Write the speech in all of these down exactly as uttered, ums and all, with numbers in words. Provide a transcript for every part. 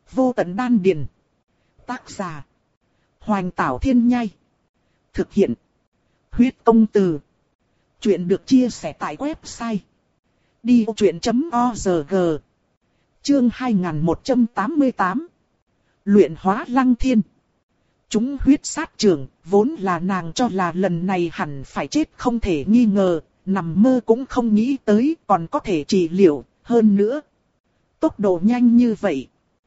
Vô tận đan điền. Tác giả. Hoành Tảo Thiên Nhai. Thực hiện. Huyết Công Từ. Chuyện được chia sẻ tại website đi vô chuyện chấm org. Chương hai nghìn một trăm tám mươi tám. Luyện hóa Lăng Thiên. Chúng huyết sát trưởng, vốn là nàng cho là lần này hẳn phải chết không thể nghi ngờ, nằm mơ cũng không nghĩ tới còn có thể trị liệu, hơn nữa. Tốc độ nhanh như vậy.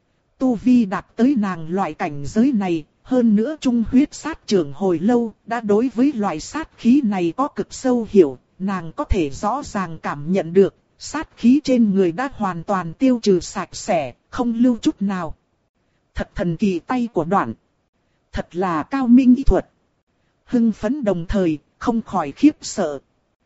Tu vi đạt tới nàng loại cảnh giới này, hơn nữa trung huyết sát trưởng hồi lâu, đã đối với loại sát khí này có cực sâu hiểu, nàng có thể rõ ràng cảm nhận được, sát khí trên người đã hoàn toàn tiêu trừ sạch sẽ, không lưu chút nào. Thật thần kỳ tay của Đoạn. Thật là cao minh y thuật. Hưng phấn đồng thời, không khỏi khiếp sợ.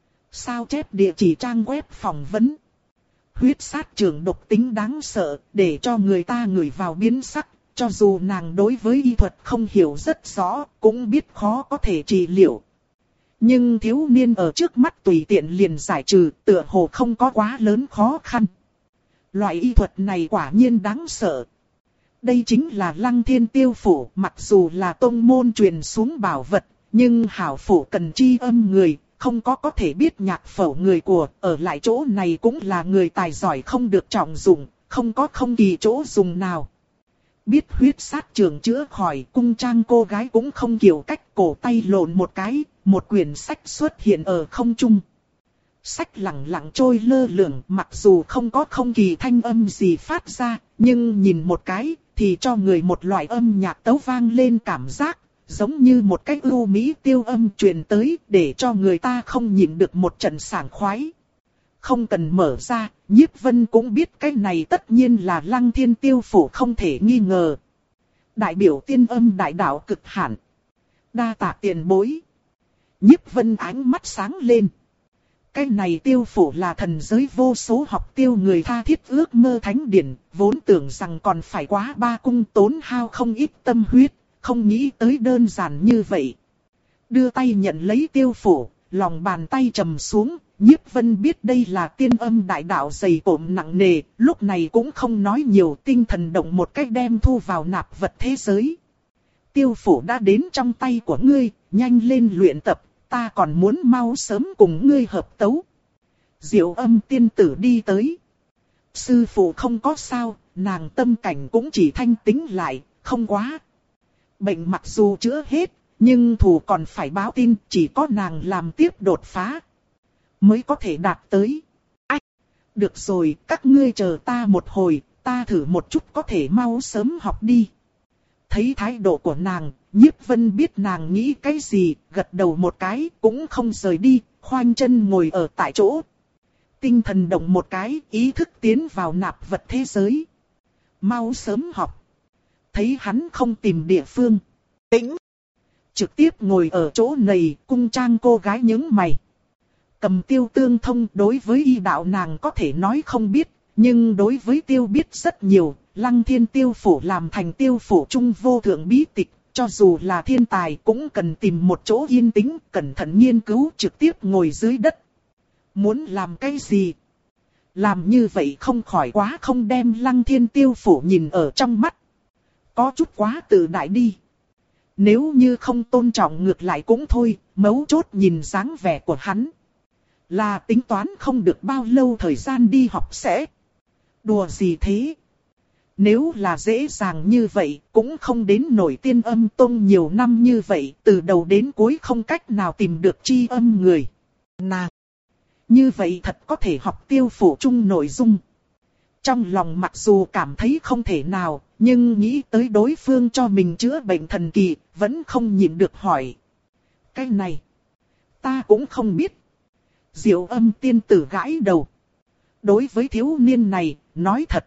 Sao chép địa chỉ trang web phỏng vấn. Huyết sát trưởng độc tính đáng sợ, để cho người ta ngửi vào biến sắc. Cho dù nàng đối với y thuật không hiểu rất rõ, cũng biết khó có thể trị liệu. Nhưng thiếu niên ở trước mắt tùy tiện liền giải trừ, tựa hồ không có quá lớn khó khăn. Loại y thuật này quả nhiên đáng sợ. Đây chính là Lăng Thiên Tiêu Phủ, mặc dù là tông môn truyền xuống bảo vật, nhưng hảo phủ cần tri âm người, không có có thể biết nhạc phẩu người của, ở lại chỗ này cũng là người tài giỏi không được trọng dụng, không có không kỳ chỗ dùng nào. Biết huyết sát trưởng chữa khỏi, cung trang cô gái cũng không kiểu cách, cổ tay lộn một cái, một quyển sách xuất hiện ở không trung. Sách lặng lặng trôi lơ lửng, mặc dù không có không kỳ thanh âm gì phát ra, nhưng nhìn một cái, thì cho người một loại âm nhạc tấu vang lên cảm giác, giống như một cái ưu mỹ tiêu âm truyền tới, để cho người ta không nhịn được một trận sảng khoái. Không cần mở ra, Nhiếp Vân cũng biết cái này tất nhiên là Lăng Thiên Tiêu Phủ không thể nghi ngờ. Đại biểu tiên âm đại đạo cực hạn. Đa tạ tiền bối. Nhiếp Vân ánh mắt sáng lên. Cái này tiêu phủ là thần giới vô số học tiêu người tha thiết ước mơ thánh điển, vốn tưởng rằng còn phải quá ba cung tốn hao không ít tâm huyết, không nghĩ tới đơn giản như vậy. Đưa tay nhận lấy tiêu phủ, lòng bàn tay trầm xuống, Nhiếp Vân biết đây là tiên âm đại đạo dày cộm nặng nề, lúc này cũng không nói nhiều, tinh thần động một cách đem thu vào nạp vật thế giới. Tiêu phủ đã đến trong tay của ngươi, nhanh lên luyện tập. Ta còn muốn mau sớm cùng ngươi hợp tấu. Diệu Âm tiên tử đi tới. Sư phụ không có sao, nàng tâm cảnh cũng chỉ thanh tĩnh lại, không quá. Bệnh mặc dù chữa hết, nhưng thù còn phải báo tin, chỉ có nàng làm tiếp đột phá mới có thể đạt tới. Ách, được rồi, các ngươi chờ ta một hồi, ta thử một chút có thể mau sớm học đi. Thấy thái độ của nàng, Nhiếp Vân biết nàng nghĩ cái gì, gật đầu một cái, cũng không rời đi, khoanh chân ngồi ở tại chỗ. Tinh thần động một cái, ý thức tiến vào nạp vật thế giới. Mau sớm học. Thấy hắn không tìm địa phương. Tĩnh. Trực tiếp ngồi ở chỗ này, cung trang cô gái nhướng mày. Cầm tiêu tương thông đối với y đạo nàng có thể nói không biết, nhưng đối với tiêu biết rất nhiều. Lăng Thiên Tiêu Phủ làm thành tiêu phủ trung vô thượng bí tịch, cho dù là thiên tài cũng cần tìm một chỗ yên tĩnh, cẩn thận nghiên cứu trực tiếp ngồi dưới đất. Muốn làm cái gì? Làm như vậy không khỏi quá không đem Lăng Thiên Tiêu Phủ nhìn ở trong mắt. Có chút quá tự đại đi. Nếu như không tôn trọng ngược lại cũng thôi, mấu chốt nhìn dáng vẻ của hắn. Là tính toán không được bao lâu thời gian đi học sẽ. Đùa gì thế? Nếu là dễ dàng như vậy, cũng không đến nổi tiên âm tông nhiều năm như vậy, từ đầu đến cuối không cách nào tìm được chi âm người. Nàng! Như vậy thật có thể học tiêu phủ chung nội dung. Trong lòng mặc dù cảm thấy không thể nào, nhưng nghĩ tới đối phương cho mình chữa bệnh thần kỳ, vẫn không nhịn được hỏi. Cái này, ta cũng không biết. Diệu Âm tiên tử gãi đầu. Đối với thiếu niên này, nói thật.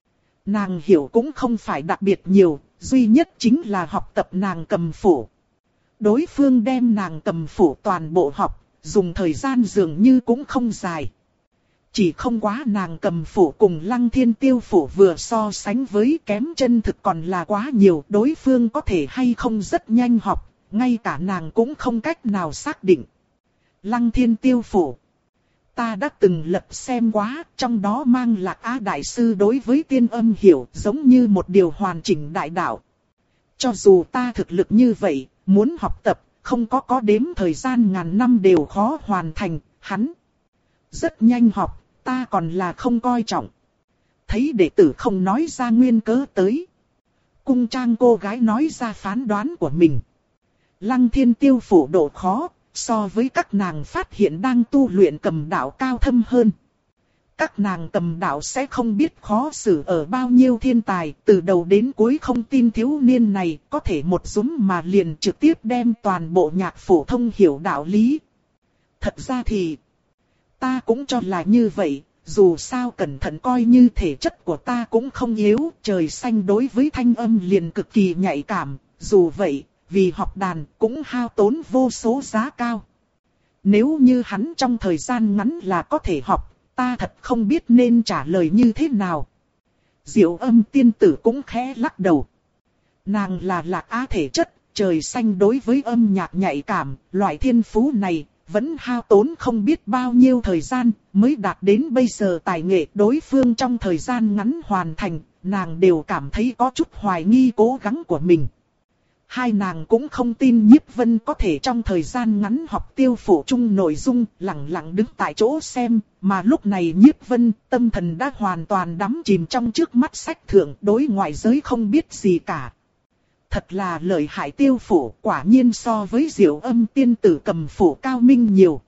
Nàng hiểu cũng không phải đặc biệt nhiều, duy nhất chính là học tập nàng cầm phủ. Đối phương đem nàng cầm phủ toàn bộ học, dùng thời gian dường như cũng không dài. Chỉ không quá nàng cầm phủ cùng Lăng Thiên Tiêu Phủ vừa so sánh với kém chân thực còn là quá nhiều. Đối phương có thể hay không rất nhanh học, ngay cả nàng cũng không cách nào xác định. Lăng Thiên Tiêu Phủ. ta đã từng lật xem quá, trong đó mang Lạc Á Đại Sư đối với tiên âm hiểu giống như một điều hoàn chỉnh đại đạo. Cho dù ta thực lực như vậy, muốn học tập, không có có đếm thời gian ngàn năm đều khó hoàn thành, hắn rất nhanh học, ta còn là không coi trọng. Thấy đệ tử không nói ra nguyên cớ tới. Cung trang cô gái nói ra phán đoán của mình. Lăng Thiên Tiêu phủ độ khó, so với các nàng phát hiện đang tu luyện cầm đạo cao thâm hơn. Các nàng cầm đạo sẽ không biết khó xử ở bao nhiêu thiên tài, từ đầu đến cuối không tin thiếu niên này có thể một dúm mà liền trực tiếp đem toàn bộ nhạc phổ thông hiểu đạo lý. Thật ra thì, ta cũng cho là như vậy, dù sao cẩn thận coi như thể chất của ta cũng không yếu, trời xanh đối với thanh âm liền cực kỳ nhạy cảm, dù vậy, vì học đàn cũng hao tốn vô số giá cao. Nếu như hắn trong thời gian ngắn là có thể học, ta thật không biết nên trả lời như thế nào. Diệu Âm tiên tử cũng khẽ lắc đầu. Nàng là Lạc Á thể chất, trời xanh đối với âm nhạc nhạy cảm, loại thiên phú này vẫn hao tốn không biết bao nhiêu thời gian mới đạt đến bây giờ tài nghệ đối phương trong thời gian ngắn hoàn thành, nàng đều cảm thấy có chút hoài nghi cố gắng của mình. Hai nàng cũng không tin Nhiếp Vân có thể trong thời gian ngắn học tiêu phổ chung nội dung, lặng lặng đứng tại chỗ xem, mà lúc này Nhiếp Vân tâm thần đã hoàn toàn đắm chìm trong trước mắt sách thượng, đối ngoại giới không biết gì cả. Thật là lợi hại tiêu phổ, quả nhiên so với Diệu Âm tiên tử cầm phổ cao minh nhiều.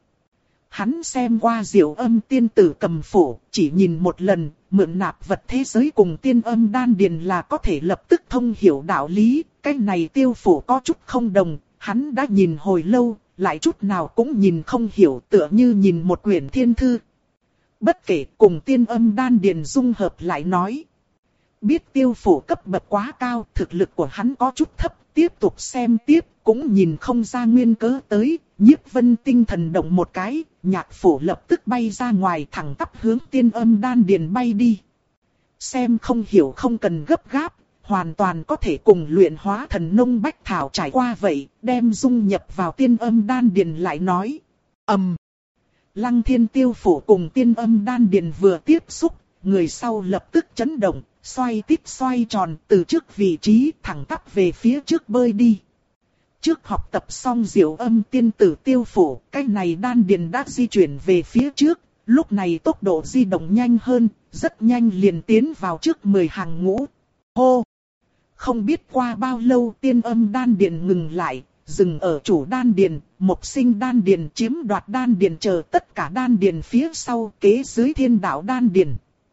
Hắn xem qua Diệu Âm tiên tử cầm phổ, chỉ nhìn một lần, mượn nạp vật thế giới cùng tiên âm đan điền là có thể lập tức thông hiểu đạo lý. Cái này tiêu phổ có chút không đồng, hắn đã nhìn hồi lâu, lại chút nào cũng nhìn không hiểu, tựa như nhìn một quyển thiên thư. Bất kể cùng tiên âm đan điền dung hợp lại nói. Biết tiêu phổ cấp bậc quá cao, thực lực của hắn có chút thấp, tiếp tục xem tiếp, cũng nhìn không ra nguyên cớ tới. Nhiếp Vân tinh thần động một cái, nhạc phổ lập tức bay ra ngoài thẳng tắp hướng tiên âm đan điền bay đi. Xem không hiểu không cần gấp gáp, hoàn toàn có thể cùng luyện hóa thần nông bách thảo trải qua vậy, đem dung nhập vào tiên âm đan điền lại nói. Ầm. Um, Lăng Thiên Tiêu phổ cùng tiên âm đan điền vừa tiếp xúc, người sau lập tức chấn động, xoay tít xoay tròn từ trước vị trí thẳng tắp về phía trước bơi đi. Trước học tập xong Diệu Âm tiên tử tiêu phổ, cái này đan điền đã di chuyển về phía trước, lúc này tốc độ di động nhanh hơn, rất nhanh liền tiến vào trước mười hàng ngũ. Hô! Không biết qua bao lâu tiên âm đan điền ngừng lại, dừng ở chủ đan điền, mộc sinh đan điền chiếm đoạt đan điền chờ tất cả đan điền phía sau kế dưới thiên đạo đan điền.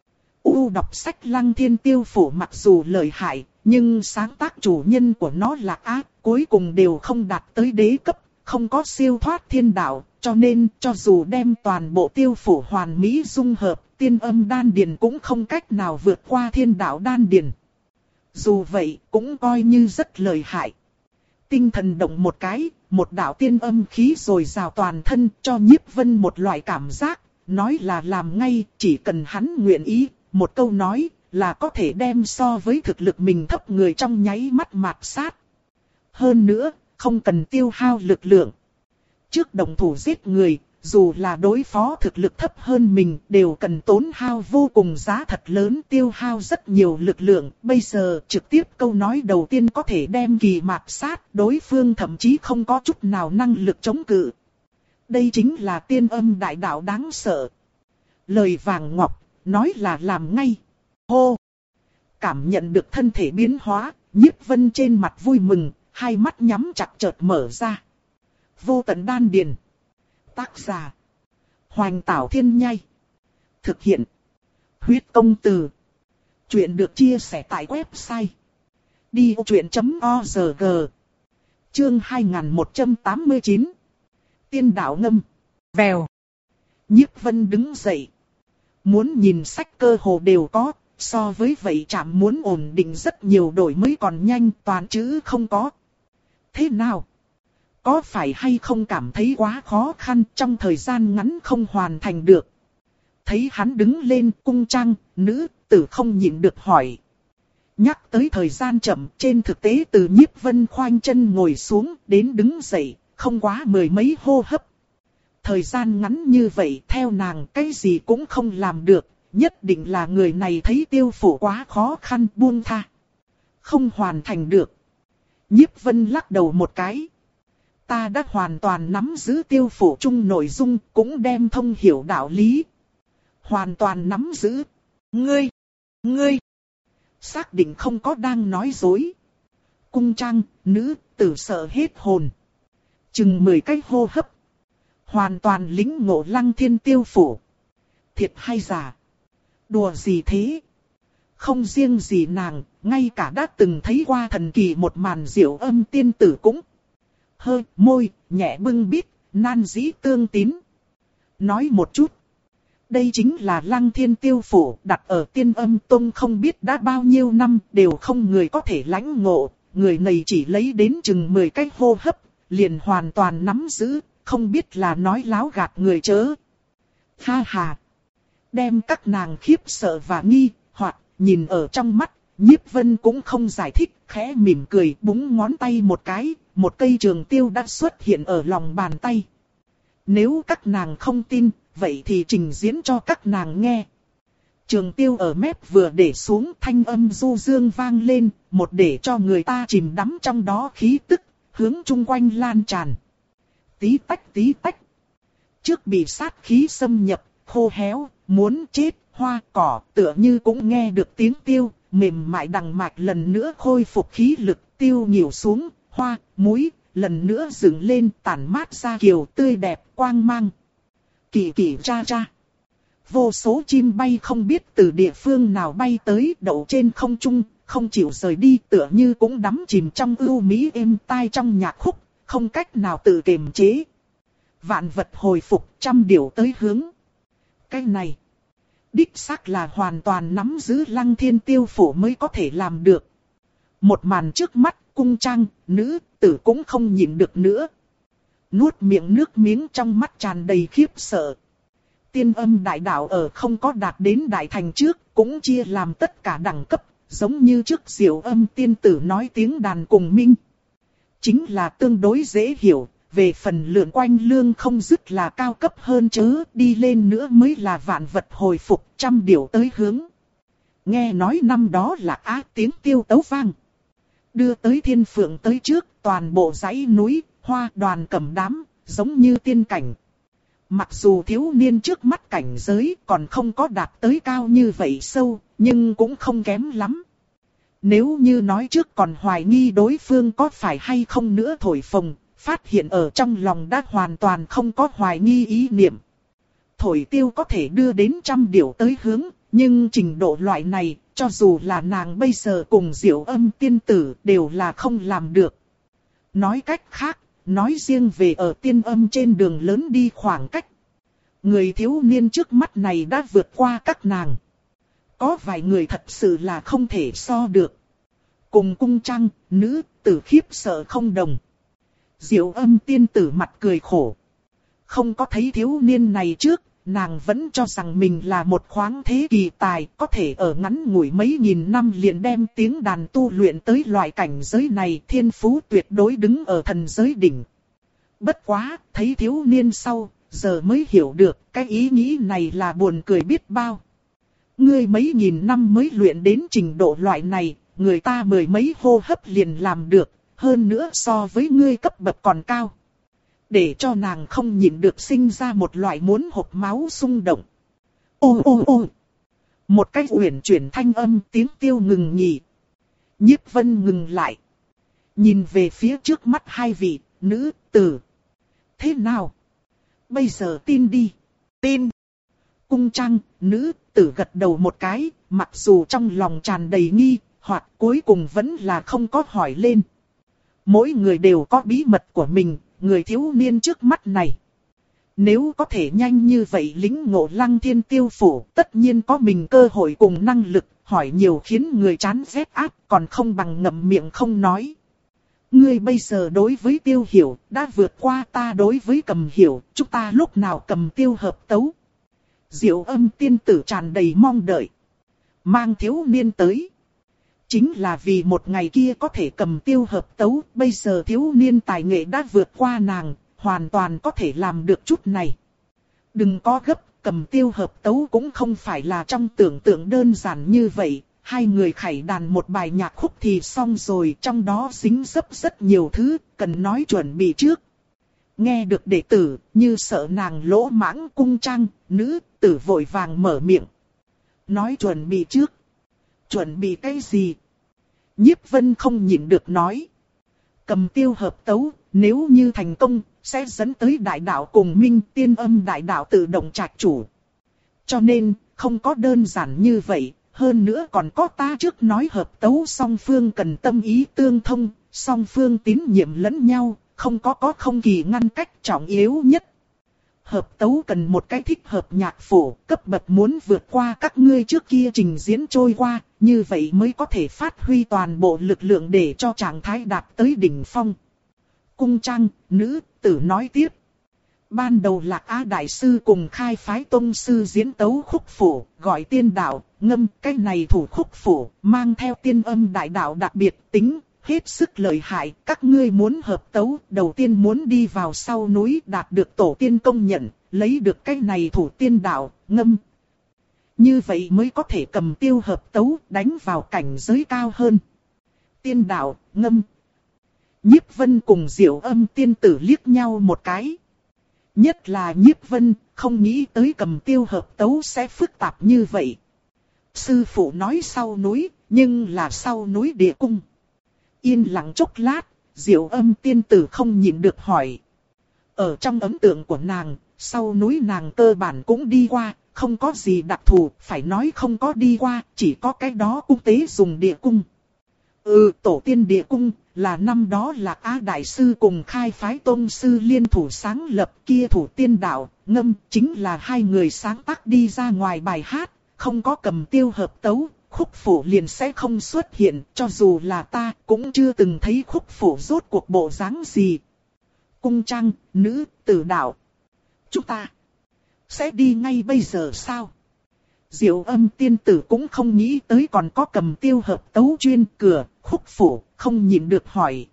U đọc sách Lăng Thiên Tiêu phổ mặc dù lợi hại, nhưng sáng tác chủ nhân của nó Lạc Á, cuối cùng đều không đạt tới đế cấp, không có siêu thoát thiên đạo, cho nên cho dù đem toàn bộ tiêu phổ hoàn mỹ dung hợp, tiên âm đan điền cũng không cách nào vượt qua thiên đạo đan điền. Dù vậy, cũng coi như rất lợi hại. Tinh thần động một cái, một đạo tiên âm khí rồi rào toàn thân cho Nhiếp Vân một loại cảm giác, nói là làm ngay, chỉ cần hắn nguyện ý, một câu nói là có thể đem so với thực lực mình thấp người trong nháy mắt mạt sát. Hơn nữa, không cần tiêu hao lực lượng. Trước động thủ giết người, dù là đối phó thực lực thấp hơn mình đều cần tốn hao vô cùng giá thật lớn, tiêu hao rất nhiều lực lượng. Bây giờ trực tiếp câu nói đầu tiên có thể đem kỳ mạt sát, đối phương thậm chí không có chút nào năng lực chống cự. Đây chính là tiên âm đại đạo đáng sợ. Lời vàng ngọc, nói là làm ngay. Hô! Cảm nhận được thân thể biến hóa, Nhiếp Vân trên mặt vui mừng, hai mắt nhắm chặt chợt mở ra. Vô tận đan điền. Tác giả: Hoành Tảo Thiên Nhai. Thực hiện: Huyết Công Từ. Chuyện được chia sẻ tại website đi vô chuyện chấm org. Chương hai nghìn một trăm tám mươi chín. Tiên đạo ngâm. Vèo. Nhiếp Vân đứng dậy. Muốn nhìn sách cơ hồ đều có, so với vậy chạm muốn ổn định rất nhiều đổi mới còn nhanh, toàn chữ không có. Thế nào? Có phải hay không cảm thấy quá khó khăn trong thời gian ngắn không hoàn thành được? Thấy hắn đứng lên cung trang, nữ tử không nhịn được hỏi. Nhắc tới thời gian chậm, trên thực tế từ Nhiếp Vân khoanh chân ngồi xuống đến đứng dậy, không quá mười mấy hô hấp. thời gian ngắn như vậy theo nàng cái gì cũng không làm được, nhất định là người này thấy Tiêu Phủ quá khó khăn buông tha. Không hoàn thành được. Nhiếp Vân lắc đầu một cái. Ta đã hoàn toàn nắm giữ Tiêu Phủ chung nội dung, cũng đem thông hiểu đạo lý. Hoàn toàn nắm giữ. Ngươi, ngươi, xác định không có đang nói dối. Cung trang, nữ tử sợ hết hồn. Chừng mười cái hô hấp. Hoàn toàn lĩnh ngộ Lăng Thiên Tiêu Phủ. Thiệt hay giả? Đùa gì thế? Không riêng gì nàng, ngay cả đã từng thấy qua thần kỳ một màn Diệu Âm tiên tử cũng hơi môi, nhẹ bưng bít, nan dĩ tương tín. Nói một chút. Đây chính là Lăng Thiên Tiêu Phủ, đặt ở Tiên Âm Tông không biết đã bao nhiêu năm, đều không người có thể lãnh ngộ. Người này chỉ lấy đến chừng mười cái hô hấp, liền hoàn toàn nắm giữ, không biết là nói láo gạt người chớ. Ha ha! Đem các nàng khiếp sợ và nghi, hoặc nhìn ở trong mắt, Nhiếp Vân cũng không giải thích, khẽ mỉm cười búng ngón tay một cái, một cây trường tiêu đã xuất hiện ở lòng bàn tay. Nếu các nàng không tin, vậy thì trình diễn cho các nàng nghe. Trường tiêu ở mép vừa để xuống, thanh âm du dương vang lên, một để cho người ta chìm đắm trong đó khí tức, hướng chung quanh lan tràn. Tí tách tí tách. Trước bị sát khí xâm nhập, khô héo, muốn chết, hoa cỏ tựa như cũng nghe được tiếng tiêu, mềm mại đằng mạch lần nữa khôi phục khí lực, tiêu nhiều xuống, hoa, muối, lần nữa dựng lên tản mát ra kiều tươi đẹp quang mang. Kỳ kỳ cha cha. Vô số chim bay không biết từ địa phương nào bay tới đậu trên không trung, không chịu rời đi tựa như cũng đắm chìm trong ưu mỹ êm tai trong nhạc khúc, không cách nào tự kiềm chế. Vạn vật hồi phục trăm điều tới hướng. Cái này, đích xác là hoàn toàn nắm giữ Lăng Thiên Tiêu Phủ mới có thể làm được. Một màn trước mắt, cung trang, nữ tử cũng không nhịn được nữa. Nuốt miệng nước miếng trong mắt tràn đầy khiếp sợ. Tiên Âm đại đạo ở không có đạt đến đại thành trước, cũng chia làm tất cả đẳng cấp, giống như trước Diệu Âm tiên tử nói tiếng đàn cùng minh. Chính là tương đối dễ hiểu, về phần lượn quanh lương không dứt là cao cấp hơn chớ, đi lên nữa mới là vạn vật hồi phục, trăm điều tới hướng. Nghe nói năm đó là á tiếng tiêu tấu vang. Đưa tới thiên phượng tới trước, toàn bộ dãy núi, hoa đoàn cẩm đám, giống như tiên cảnh. Mặc dù thiếu niên trước mắt cảnh giới còn không có đạt tới cao như vậy sâu, nhưng cũng không kém lắm. Nếu như nói trước còn hoài nghi đối phương có phải hay không nữa thổi phồng, phát hiện ở trong lòng đã hoàn toàn không có hoài nghi ý niệm. Thổi tiêu có thể đưa đến trăm điều tới hướng, nhưng trình độ loại này, cho dù là nàng bây giờ cùng Diệu Âm tiên tử đều là không làm được. Nói cách khác, nói riêng về ở Tiên Âm trên đường lớn đi khoảng cách. Người thiếu niên trước mắt này đã vượt qua các nàng. Có vài người thật sự là không thể so được. Cùng cung trang, nữ tử khiếp sợ không đồng. Diệu Âm tiên tử mặt cười khổ. Không có thấy thiếu niên này trước, nàng vẫn cho rằng mình là một khoáng thế kỳ tài, có thể ở ngắn ngủi mấy nghìn năm liền đem tiếng đàn tu luyện tới loại cảnh giới này, thiên phú tuyệt đối đứng ở thần giới đỉnh. Bất quá, thấy thiếu niên sau, giờ mới hiểu được cái ý nghĩ này là buồn cười biết bao. Ngươi mấy nghìn năm mới luyện đến trình độ loại này, người ta mười mấy hô hấp liền làm được, hơn nữa so với ngươi cấp bậc còn cao. Để cho nàng không nhịn được sinh ra một loại muốn hộc máu xung động. Ô ô ô! Một cái uyển chuyển thanh âm tiếng tiêu ngừng nghỉ. Nhiếp Vân ngừng lại. Nhìn về phía trước mắt hai vị, nữ tử. Thế nào? Bây giờ tin đi. Tin. Cung trang, nữ tử gật đầu một cái, mặc dù trong lòng tràn đầy nghi, hoặc cuối cùng vẫn là không có hỏi lên. Mỗi người đều có bí mật của mình, người thiếu niên trước mắt này. Nếu có thể nhanh như vậy lĩnh ngộ Lăng Thiên Tiêu Phủ, tất nhiên có mình cơ hội cùng năng lực, hỏi nhiều khiến người chán ghét áp, còn không bằng ngậm miệng không nói. Ngươi bây giờ đối với Tiêu Hiểu, đã vượt qua ta đối với Cầm Hiểu, chúng ta lúc nào cầm tiêu hợp tấu. Diệu Âm tiên tử tràn đầy mong đợi. Mang thiếu niên tới. Chính là vì một ngày kia có thể cầm tiêu hợp tấu, bây giờ thiếu niên tài nghệ đã vượt qua nàng, hoàn toàn có thể làm được chút này. Đừng có gấp, Cầm Tiêu hợp tấu cũng không phải là trong tưởng tượng đơn giản như vậy. Hai người khải đàn một bài nhạc khúc thì xong rồi, trong đó dính dấp rất nhiều thứ, cần nói chuẩn bị trước. Nghe được đệ tử, như sợ nàng lỗ mãng cung trang, nữ tử vội vàng mở miệng. Nói chuẩn bị trước. Chuẩn bị cái gì? Nhiếp Vân không nhịn được nói. Cầm Tiêu hợp tấu, nếu như thành công, sẽ dẫn tới đại đạo cùng minh, tiên âm đại đạo tự động trạch chủ. Cho nên, không có đơn giản như vậy, hơn nữa còn có ta trước nói hợp tấu song phương cần tâm ý tương thông, song phương tín nhiệm lẫn nhau, không có có không kỳ ngăn cách trọng yếu nhất. Hợp tấu cần một cái thích hợp nhạc phổ, cấp bậc muốn vượt qua các ngươi trước kia trình diễn trôi qua, như vậy mới có thể phát huy toàn bộ lực lượng để cho trạng thái đạt tới đỉnh phong. Cung trang, nữ tử nói tiếp. Ban đầu Lạc Á Đại Sư cùng khai phái tông sư diễn tấu khúc phổ, gọi tiên đạo, ngâm, cái này thủ khúc phổ, mang theo tiên âm đại đạo đặc biệt tính, hết sức lợi hại. Các ngươi muốn hợp tấu, đầu tiên muốn đi vào sau núi đạt được tổ tiên công nhận, lấy được cái này thủ tiên đạo, ngâm. Như vậy mới có thể cầm tiêu hợp tấu, đánh vào cảnh giới cao hơn. Tiên đạo, ngâm. Nhiếp Vân cùng Diệu Âm tiên tử liếc nhau một cái. Nhất là Nhiếp Vân, không nghĩ tới cầm tiêu hợp tấu sẽ phức tạp như vậy. Sư phụ nói sau núi, nhưng là sau núi địa cung. Yên lặng chốc lát, Diệu Âm tiên tử không nhịn được hỏi. Ở trong ấn tượng của nàng, sau núi nàng cơ bản cũng đi qua, không có gì đặc thù, phải nói không có đi qua, chỉ có cái đó cung tế dùng địa cung. Ừ, tổ tiên địa cung, là năm đó Lạc Á Đại Sư cùng khai phái tôn sư liên thủ sáng lập kia thủ tiên đạo, ngâm, chính là hai người sáng tác đi ra ngoài bài hát, không có cầm tiêu hợp tấu, khúc phổ liền sẽ không xuất hiện, cho dù là ta cũng chưa từng thấy khúc phổ rốt cuộc bộ dáng gì. Cung trang, nữ, tử đạo. Chúng ta sẽ đi ngay bây giờ sao? Diệu Âm tiên tử cũng không nghĩ tới còn có cầm tiêu hợp tấu chuyên cửa, khúc phổ, không nhịn được hỏi.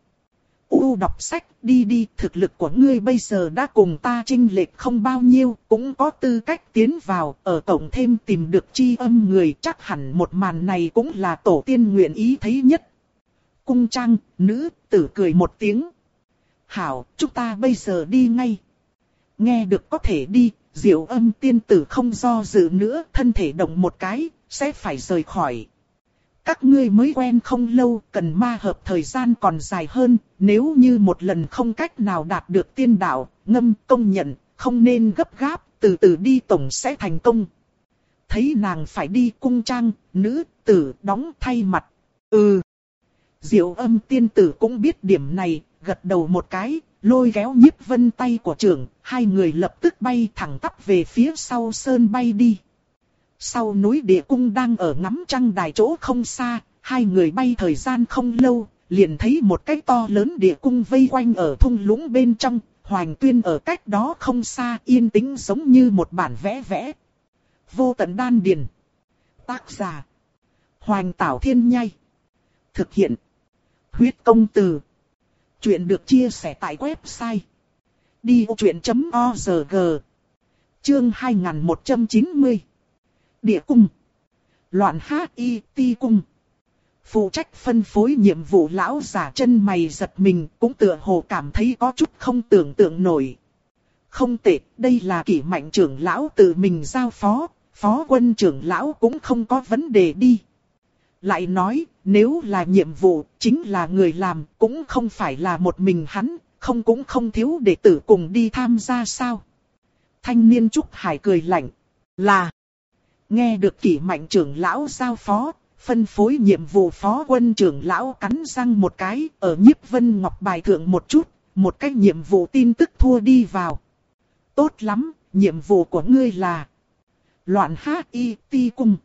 U đọc sách, đi đi, thực lực của ngươi bây giờ đã cùng ta chênh lệch không bao nhiêu, cũng có tư cách tiến vào, ở cổng thêm tìm được chi âm người, chắc hẳn một màn này cũng là tổ tiên nguyện ý thấy nhất. Cung trang, nữ, tử cười một tiếng. Hảo, chúng ta bây giờ đi ngay. Nghe được có thể đi, Diệu Âm tiên tử không do dự nữa, thân thể động một cái, sẽ phải rời khỏi. Các ngươi mới quen không lâu, cần ma hợp thời gian còn dài hơn, nếu như một lần không cách nào đạt được tiên đạo, ngâm công nhận, không nên gấp gáp, từ từ đi tổng sẽ thành công. Thấy nàng phải đi, cung trang, nữ, tử, đóng thay mặt. Ừ. Diệu Âm tiên tử cũng biết điểm này, gật đầu một cái, lôi kéo Nhiếp Vân tay của trưởng, hai người lập tức bay thẳng tắp về phía sau sơn bay đi. Sau núi địa cung đang ở ngắm trăng đài chỗ không xa, hai người bay thời gian không lâu, liền thấy một cái to lớn địa cung vây quanh ở thung lũng bên trong, Hoành Tuyên ở cách đó không xa, yên tĩnh giống như một bản vẽ vẽ. Vô Tận Đan Điền. Tác giả: Hoành Tảo Thiên Nhai. Thực hiện: Huyết Công Từ. Chuyện được chia sẻ tại website đi ô chuyện chấm org. Chương hai nghìn một trăm chín mươi. Địa cung. Loạn hát y ti cung. Phụ trách phân phối nhiệm vụ lão giả chân mày giật mình, cũng tựa hồ cảm thấy có chút không tưởng tượng nổi. Không tệ, đây là Kỷ Mạnh trưởng lão tự mình giao phó, Phó Quân trưởng lão cũng không có vấn đề đi. Lại nói, nếu là nhiệm vụ, chính là người làm, cũng không phải là một mình hắn, không cũng không thiếu đệ tử cùng đi tham gia sao. Thanh niên Trúc Hải cười lạnh, là. Nghe được Kỷ Mạnh trưởng lão giao phó, phân phối nhiệm vụ Phó Quân trưởng lão cắn răng một cái, ở Nhiếp Vân Ngọc bài thượng một chút, một cái nhiệm vụ tin tức thua đi vào. Tốt lắm, nhiệm vụ của ngươi là loạn hát y ti cung.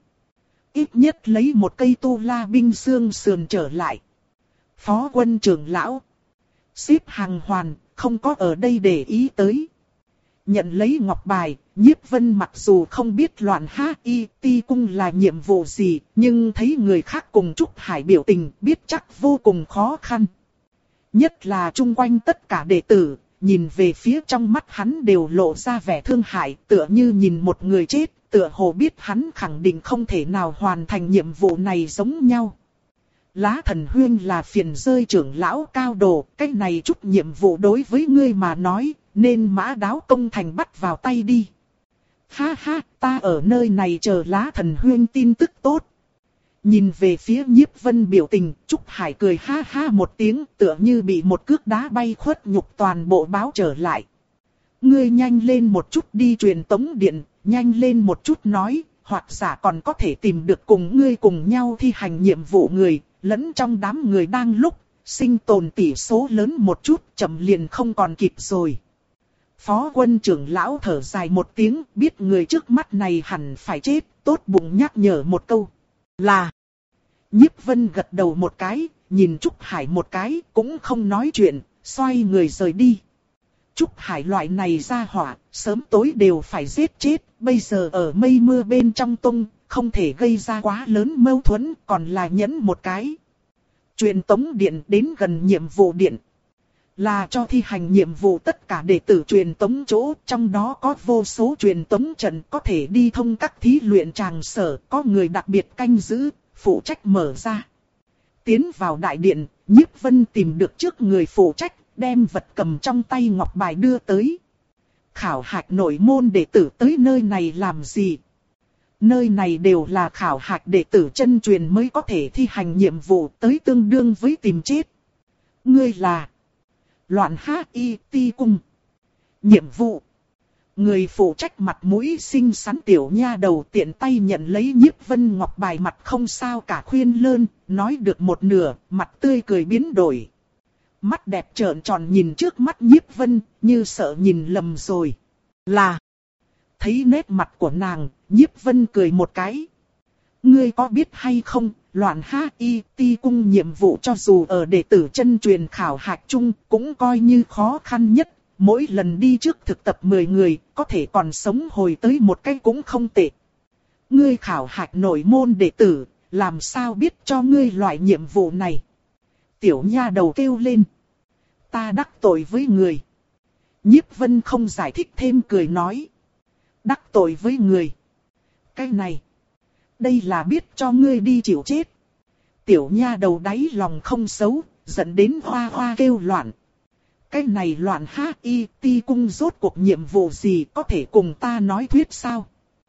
Ít nhất lấy một cây tu la binh xương sườn trở lại. Phó Quân trưởng lão xếp hàng hoàn, không có ở đây để ý tới. Nhận lấy ngọc bài, Nhiếp Vân mặc dù không biết loạn hát y ti cung là nhiệm vụ gì, nhưng thấy người khác cùng Trúc Hải biểu tình biết chắc vô cùng khó khăn. Nhất là chung quanh tất cả đệ tử, nhìn về phía trong mắt hắn đều lộ ra vẻ thương hại, tựa như nhìn một người chết, tựa hồ biết hắn khẳng định không thể nào hoàn thành nhiệm vụ này giống nhau. Lá Thần Huyên là phiền rơi trưởng lão cao đồ, cái này chút nhiệm vụ đối với ngươi mà nói, nên mã đáo công thành bắt vào tay đi. Ha ha, ta ở nơi này chờ Lá Thần Huyên tin tức tốt. Nhìn về phía Nhiếp Vân biểu tình, Trúc Hải cười ha ha một tiếng, tựa như bị một cước đá bay khuất nhục toàn bộ báo trở lại. Ngươi nhanh lên một chút đi truyền tống điện, nhanh lên một chút nói, hoặc giả còn có thể tìm được cùng ngươi cùng nhau thi hành nhiệm vụ người, lẫn trong đám người đang lúc, sinh tồn tỷ số lớn một chút, chậm liền không còn kịp rồi. Phó quân trưởng lão thở dài một tiếng, biết người trước mắt này hẳn phải chết, tốt bụng nhắc nhở một câu. Là. Nhiếp Vân gật đầu một cái, nhìn Trúc Hải một cái, cũng không nói chuyện, xoay người rời đi. Trúc Hải loại này ra hỏa, sớm tối đều phải giết chết, bây giờ ở mây mưa bên trong tung, không thể gây ra quá lớn mâu thuẫn, còn là nhẫn một cái. Truyền tống điện đến gần nhiệm vụ điện. Là cho thi hành nhiệm vụ tất cả đệ tử truyền tống chỗ, trong đó có vô số truyền tống trận có thể đi thông các thí luyện tràng sở, có người đặc biệt canh giữ, phụ trách mở ra. Tiến vào đại điện, Nhiếp Vân tìm được trước người phụ trách, đem vật cầm trong tay ngọc bài đưa tới. Khảo hạch nội môn đệ tử tới nơi này làm gì? Nơi này đều là khảo hạch đệ tử chân truyền mới có thể thi hành nhiệm vụ, tới tương đương với tìm chết. Ngươi là Loạn Hát Y Ti Cung. Nhiệm vụ. Người phụ trách mặt mũi xinh xắn tiểu nha đầu tiện tay nhận lấy Nhiếp Vân ngọc bài, mặt không sao cả khuyên lơn, nói được một nửa, mặt tươi cười biến đổi. Mắt đẹp trợn tròn nhìn trước mắt Nhiếp Vân, như sợ nhìn lầm rồi. Là. Thấy nét mặt của nàng, Nhiếp Vân cười một cái. Ngươi có biết hay không, Loạn Hát Y Ti Cung nhiệm vụ cho dù ở đệ tử chân truyền khảo hạch chung cũng coi như khó khăn nhất. Mỗi lần đi trước thực tập mười người, có thể còn sống hồi tới một cái cũng không tệ. Ngươi khảo hạch nội môn đệ tử, làm sao biết cho ngươi loại nhiệm vụ này? Tiểu nha đầu kêu lên. Ta đắc tội với người. Nhiếp Vân không giải thích thêm, cười nói. Đắc tội với người. Cái này. Đây là biết cho ngươi đi chịu chết. Tiểu nha đầu đáy lòng không xấu, dẫn đến hoa hoa kêu loạn. Cái này Loạn Hát Y Ti Cung rốt cuộc nhiệm vụ gì, có thể cùng ta nói thuyết sao?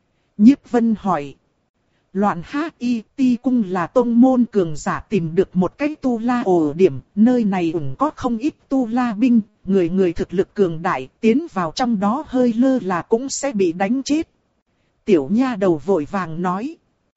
Nhiếp Vân hỏi. Loạn Hát Y Ti Cung là tông môn cường giả tìm được một cái tu la ổ điểm, nơi này ủng có không ít tu la binh, người người thực lực cường đại, tiến vào trong đó hơi lơ là cũng sẽ bị đánh chết. Tiểu nha đầu vội vàng nói.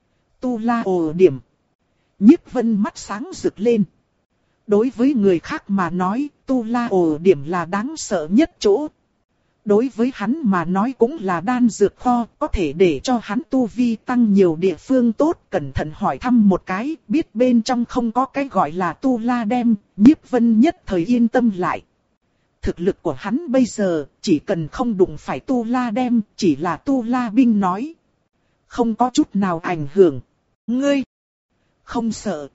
Tu la ổ điểm. Nhiếp Vân mắt sáng rực lên. Đối với người khác mà nói, tu la ổ điểm là đáng sợ nhất chỗ. Đối với hắn mà nói cũng là đan dược kho, có thể để cho hắn tu vi tăng nhiều địa phương tốt. Cẩn thận hỏi thăm một cái, biết bên trong không có cái gọi là tu la đem, Nhiếp Vân nhất thời yên tâm lại. Thực lực của hắn bây giờ, chỉ cần không đụng phải tu la đem, chỉ là tu la binh nói. Không có chút nào ảnh hưởng. Ngươi không sợ.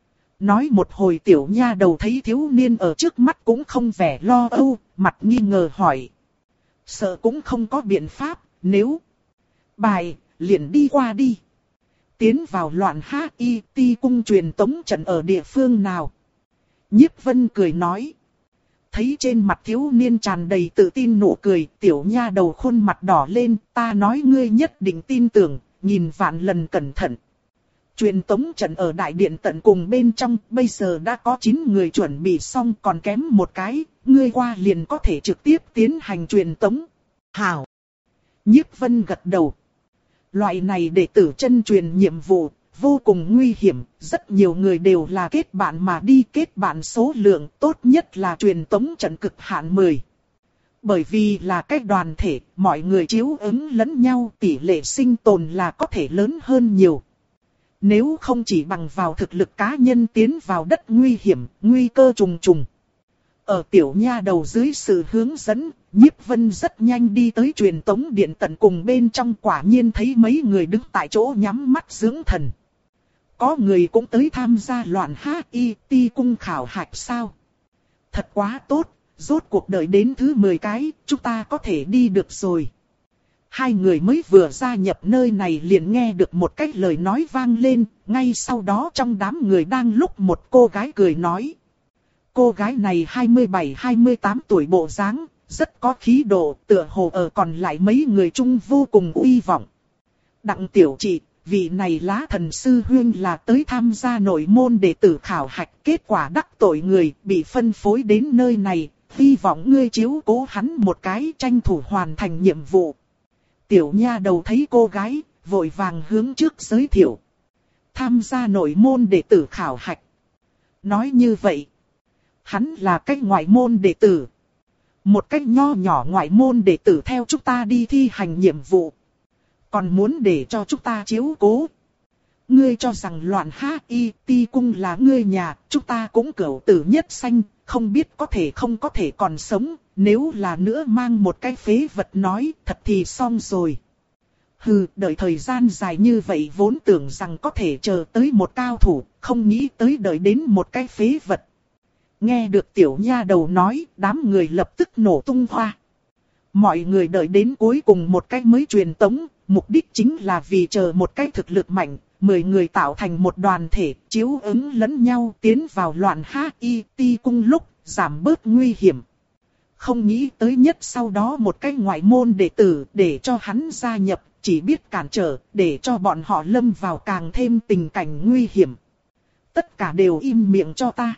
Nói một hồi tiểu nha đầu thấy thiếu niên ở trước mắt cũng không vẻ lo âu, mặt nghi ngờ hỏi. Sợ cũng không có biện pháp, nếu bài, liền đi qua đi. Tiến vào Loạn Hát Y Ti Cung truyền tống trận ở địa phương nào? Nhiếp Vân cười nói. Thấy trên mặt thiếu niên tràn đầy tự tin nụ cười, tiểu nha đầu khuôn mặt đỏ lên, ta nói ngươi nhất định tin tưởng, nhìn vạn lần cẩn thận. Truyền tống trận ở đại điện tận cùng bên trong, bây giờ đã có chín người chuẩn bị xong, còn kém một cái, ngươi qua liền có thể trực tiếp tiến hành truyền tống. Hảo. Nhiếp Vân gật đầu. Loại này đệ tử chân truyền nhiệm vụ, vô cùng nguy hiểm, rất nhiều người đều là kết bạn mà đi, kết bạn số lượng tốt nhất là truyền tống trận cực hạn mười. Bởi vì là cách đoàn thể, mọi người chiếu ứng lẫn nhau, tỷ lệ sinh tồn là có thể lớn hơn nhiều. Nếu không chỉ bằng vào thực lực cá nhân tiến vào đất nguy hiểm, nguy cơ trùng trùng. Ở tiểu nha đầu dưới sự hướng dẫn, Nhiếp Vân rất nhanh đi tới truyền tống điện tận cùng bên trong, quả nhiên thấy mấy người đứng tại chỗ nhắm mắt dưỡng thần. Có người cũng tới tham gia Loạn Hát Y Ti Cung khảo hạch sao? Thật quá tốt, rốt cuộc đợi đến thứ mười cái, chúng ta có thể đi được rồi. Hai người mới vừa gia nhập nơi này liền nghe được một cái lời nói vang lên, ngay sau đó trong đám người đang lúc một cô gái cười nói. Cô gái này hai mươi bảy hai mươi tám tuổi bộ dáng, rất có khí độ, tựa hồ ở còn lại mấy người chung vô cùng uy vọng. Đặng tiểu chị, vị này lá thần sư huynh là tới tham gia nội môn đệ tử khảo hạch, kết quả đắc tội người, bị phân phối đến nơi này, hy vọng ngươi chiếu cố hắn một cái, tranh thủ hoàn thành nhiệm vụ. Tiểu nha đầu thấy cô gái, vội vàng hướng trước giới thiệu. Tham gia nội môn đệ tử khảo hạch. Nói như vậy, hắn là cách ngoại môn đệ tử. Một cách nho nhỏ ngoại môn đệ tử theo chúng ta đi thi hành nhiệm vụ. Còn muốn để cho chúng ta chiếu cố. Ngươi cho rằng loạn há y ti cung là ngươi nhà, chúng ta cũng cửu tử nhất sanh, không biết có thể không có thể còn sống, nếu là nữa mang một cái phế vật nói, thật thì xong rồi. Hừ, đợi thời gian dài như vậy vốn tưởng rằng có thể chờ tới một cao thủ, không nghĩ tới đợi đến một cái phế vật. Nghe được tiểu nha đầu nói, đám người lập tức nổ tung hoa. Mọi người đợi đến cuối cùng một cái mới truyền tống, mục đích chính là vì chờ một cái thực lực mạnh, mười người tạo thành một đoàn thể, chiếu ứng lẫn nhau tiến vào loạn há y ti cung lúc, giảm bớt nguy hiểm. Không nghĩ tới nhất sau đó một cái ngoại môn đệ tử để cho hắn gia nhập, chỉ biết cản trở, để cho bọn họ lâm vào càng thêm tình cảnh nguy hiểm. Tất cả đều im miệng cho ta.